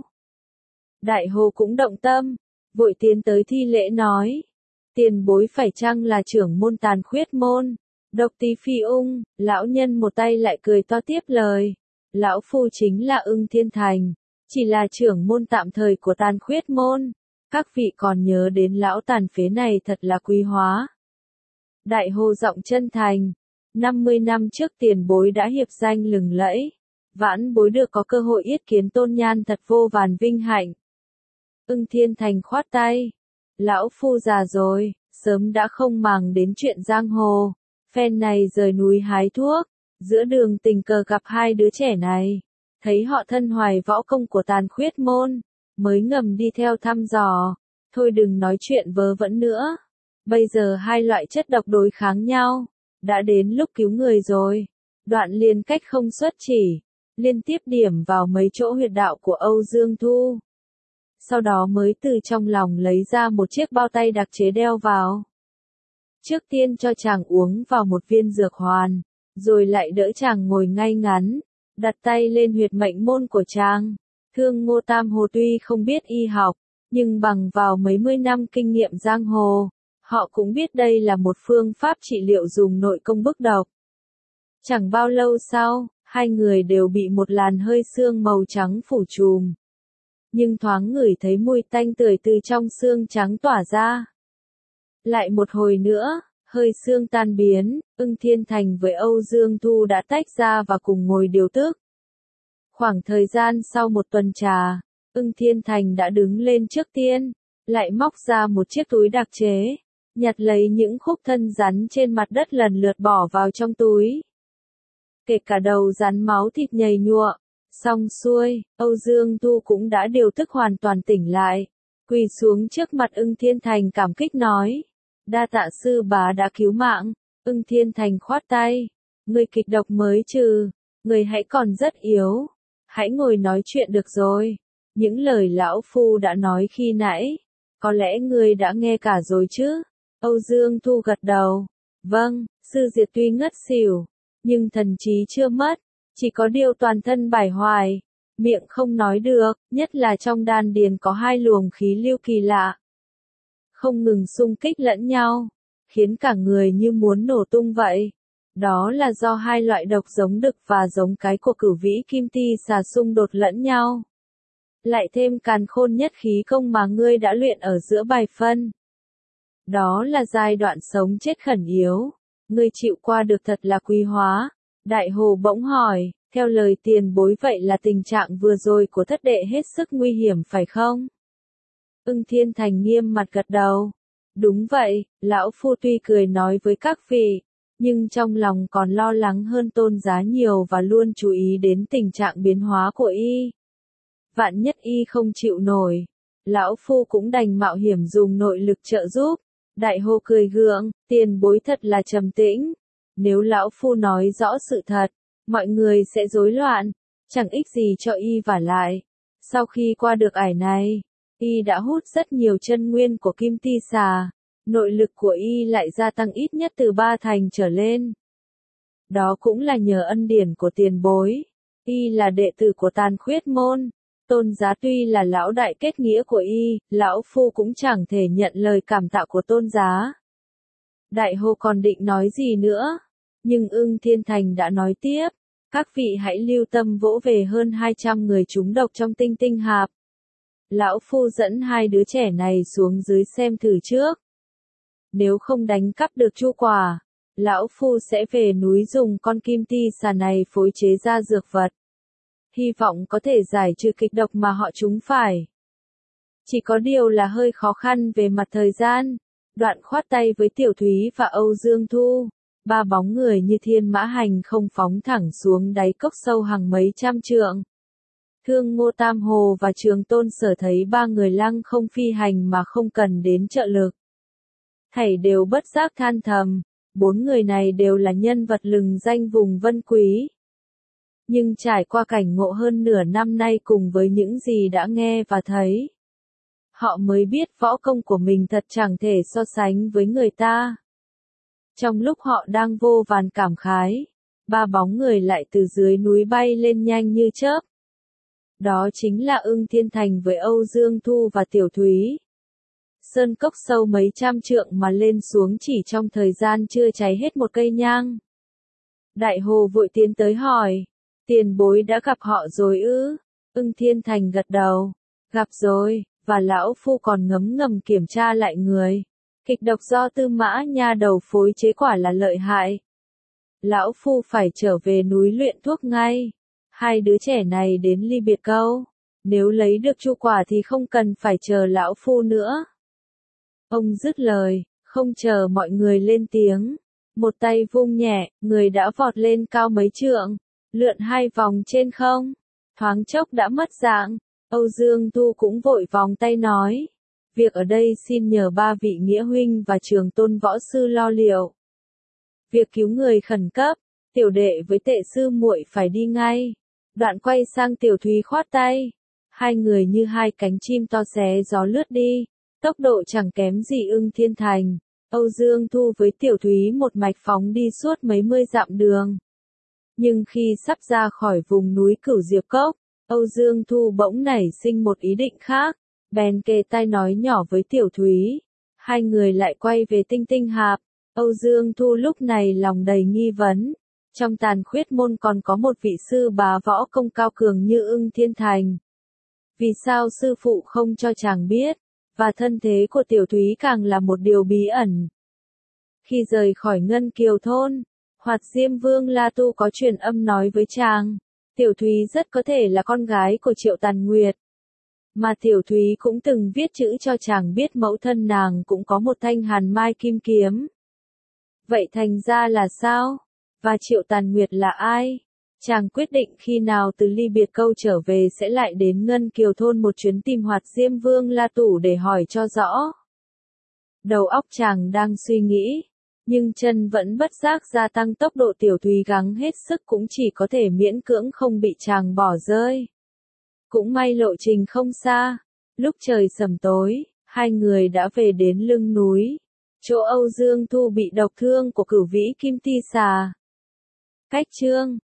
Đại Hồ cũng động tâm, vội tiến tới thi lễ nói. Tiền bối phải chăng là trưởng môn tàn khuyết môn? Độc Tí Phi Ung, lão nhân một tay lại cười to tiếp lời. Lão phu chính là Ưng Thiên Thành, chỉ là trưởng môn tạm thời của tàn khuyết môn. Các vị còn nhớ đến lão tàn phế này thật là quý hóa. Đại Hồ giọng chân thành. năm mươi năm trước tiền bối đã hiệp danh lừng lẫy. Vãn bối được có cơ hội yết kiến tôn nhan thật vô vàn vinh hạnh. Ưng Thiên Thành khoát tay. Lão phu già rồi, sớm đã không màng đến chuyện giang hồ. Phen này rời núi hái thuốc, giữa đường tình cờ gặp hai đứa trẻ này. Thấy họ thân hoài võ công của tàn khuyết môn, mới ngầm đi theo thăm dò. Thôi đừng nói chuyện vớ vẩn nữa. Bây giờ hai loại chất độc đối kháng nhau. Đã đến lúc cứu người rồi. Đoạn liền cách không xuất chỉ. liên tiếp điểm vào mấy chỗ huyệt đạo của Âu Dương Thu. Sau đó mới từ trong lòng lấy ra một chiếc bao tay đặc chế đeo vào. Trước tiên cho chàng uống vào một viên dược hoàn, rồi lại đỡ chàng ngồi ngay ngắn, đặt tay lên huyệt mệnh môn của chàng. Thương Ngô Tam Hồ tuy không biết y học, nhưng bằng vào mấy mươi năm kinh nghiệm giang hồ, họ cũng biết đây là một phương pháp trị liệu dùng nội công bức độc. Chẳng bao lâu sau, hai người đều bị một làn hơi sương màu trắng phủ trùm. Nhưng thoáng ngửi thấy mùi tanh tưởi từ trong xương trắng tỏa ra. Lại một hồi nữa, hơi sương tan biến, Ưng Thiên Thành với Âu Dương Thu đã tách ra và cùng ngồi điều tức. Khoảng thời gian sau một tuần trà, Ưng Thiên Thành đã đứng lên trước tiên, lại móc ra một chiếc túi đặc chế, nhặt lấy những khúc thân rắn trên mặt đất lần lượt bỏ vào trong túi. Kể cả đầu rắn máu thịt nhầy nhụa, xong xuôi, Âu Dương Thu cũng đã điều tức hoàn toàn tỉnh lại, quỳ xuống trước mặt Ưng Thiên Thành cảm kích nói, đa tạ sư bá đã cứu mạng. Ưng Thiên Thành khoát tay, người kịch độc mới trừ, người hãy còn rất yếu, hãy ngồi nói chuyện được rồi. Những lời lão phu đã nói khi nãy, có lẽ ngươi đã nghe cả rồi chứ? Âu Dương Thu gật đầu, vâng, sư diệt tuy ngất xỉu, nhưng thần trí chưa mất, chỉ có điều toàn thân bải hoài, miệng không nói được, nhất là trong đan điền có hai luồng khí lưu kỳ lạ, không ngừng xung kích lẫn nhau, khiến cả người như muốn nổ tung vậy. Đó là do hai loại độc giống đực và giống cái của Cửu Vĩ Kim Ti xà xung đột lẫn nhau. Lại thêm càn khôn nhất khí công mà ngươi đã luyện ở giữa bài phân. Đó là giai đoạn sống chết khẩn yếu, ngươi chịu qua được thật là quý hóa. Đại Hồ bỗng hỏi, theo lời tiền bối vậy là tình trạng vừa rồi của thất đệ hết sức nguy hiểm phải không? Ưng Thiên Thành nghiêm mặt gật đầu. Đúng vậy, lão phu tuy cười nói với các vị, nhưng trong lòng còn lo lắng hơn Tôn Giá nhiều và luôn chú ý đến tình trạng biến hóa của y. Vạn nhất y không chịu nổi, lão phu cũng đành mạo hiểm dùng nội lực trợ giúp. Đại Hồ cười gượng, tiền bối thật là trầm tĩnh. Nếu lão phu nói rõ sự thật, mọi người sẽ rối loạn, chẳng ích gì cho y vả lại. Sau khi qua được ải này, y đã hút rất nhiều chân nguyên của Kim Ti xà, nội lực của y lại gia tăng ít nhất từ ba thành trở lên. Đó cũng là nhờ ân điển của tiền bối. Y là đệ tử của Tàn Khuyết môn. Tôn Giá tuy là lão đại kết nghĩa của y, lão phu cũng chẳng thể nhận lời cảm tạ của Tôn Giá. Đại Hồ còn định nói gì nữa, nhưng Ưng Thiên Thành đã nói tiếp, các vị hãy lưu tâm vỗ về hơn hai trăm người trúng độc trong Tinh Tinh Hạp. Lão phu dẫn hai đứa trẻ này xuống dưới xem thử trước. Nếu không đánh cắp được chu quả, lão phu sẽ về núi dùng con Kim Ti xà này phối chế ra dược vật. Hy vọng có thể giải trừ kịch độc mà họ trúng phải. Chỉ có điều là hơi khó khăn về mặt thời gian. Đoạn khoát tay với Tiểu Thúy và Âu Dương Thu. Ba bóng người như thiên mã hành không phóng thẳng xuống đáy cốc sâu hàng mấy trăm trượng. Thương Ngô Tam Hồ và Trường Tôn Sở thấy ba người lăng không phi hành mà không cần đến trợ lực. Thảy đều bất giác than thầm, bốn người này đều là nhân vật lừng danh vùng Vân Quý. Nhưng trải qua cảnh ngộ hơn nửa năm nay cùng với những gì đã nghe và thấy, họ mới biết võ công của mình thật chẳng thể so sánh với người ta. Trong lúc họ đang vô vàn cảm khái, ba bóng người lại từ dưới núi bay lên nhanh như chớp. Đó chính là Ưng Thiên Thành với Âu Dương Thu và Tiểu Thúy. Sơn cốc sâu mấy trăm trượng mà lên xuống chỉ trong thời gian chưa cháy hết một cây nhang. Đại Hồ vội tiến tới hỏi, tiền bối đã gặp họ rồi ư? Ưng Thiên Thành gật đầu, gặp rồi, và lão phu còn ngấm ngầm kiểm tra lại người. Kịch độc do Tư Mã Nha Đầu phối chế quả là lợi hại. Lão phu phải trở về núi luyện thuốc ngay. Hai đứa trẻ này đến ly biệt câu. Nếu lấy được chu quả thì không cần phải chờ lão phu nữa. Ông dứt lời, không chờ mọi người lên tiếng. Một tay vung nhẹ, người đã vọt lên cao mấy trượng, lượn hai vòng trên không. Thoáng chốc đã mất dạng. Âu Dương Thu cũng vội vòng tay nói. Việc ở đây xin nhờ ba vị nghĩa huynh và Trường Tôn võ sư lo liệu. Việc cứu người khẩn cấp, tiểu đệ với tệ sư muội phải đi ngay. Đoạn quay sang Tiểu Thúy khoát tay. Hai người như hai cánh chim to xé gió lướt đi, tốc độ chẳng kém gì Ưng Thiên Thành. Âu Dương Thu với Tiểu Thúy một mạch phóng đi suốt mấy mươi dặm đường. Nhưng khi sắp ra khỏi vùng núi Cửu Diệp Cốc, Âu Dương Thu bỗng nảy sinh một ý định khác, bèn kề tai nói nhỏ với Tiểu Thúy. Hai người lại quay về Tinh Tinh Hạp. Âu Dương Thu lúc này lòng đầy nghi vấn. Trong Tàn Khuyết môn còn có một vị sư bá võ công cao cường như Ưng Thiên Thành. Vì sao sư phụ không cho chàng biết? Và thân thế của Tiểu Thúy càng là một điều bí ẩn. Khi rời khỏi Ngân Kiều thôn, Hoạt Diêm Vương La Tu có truyền âm nói với chàng, Tiểu Thúy rất có thể là con gái của Triệu Tàn Nguyệt. Mà Tiểu Thúy cũng từng viết chữ cho chàng biết mẫu thân nàng cũng có một thanh hàn mai kim kiếm. Vậy thành ra là sao? Và Triệu Tàn Nguyệt là ai? Chàng quyết định khi nào từ Ly Biệt Câu trở về sẽ lại đến Ngân Kiều thôn một chuyến tìm Hoạt Diêm Vương La Tủ để hỏi cho rõ. Đầu óc chàng đang suy nghĩ, nhưng chân vẫn bất giác gia tăng tốc độ. Tiểu Thúy gắng hết sức cũng chỉ có thể miễn cưỡng không bị chàng bỏ rơi. Cũng may lộ trình không xa, lúc trời sầm tối, hai người đã về đến lưng núi, chỗ Âu Dương Thu bị độc thương của Cửu Vĩ Kim Ti Xà. Cách chương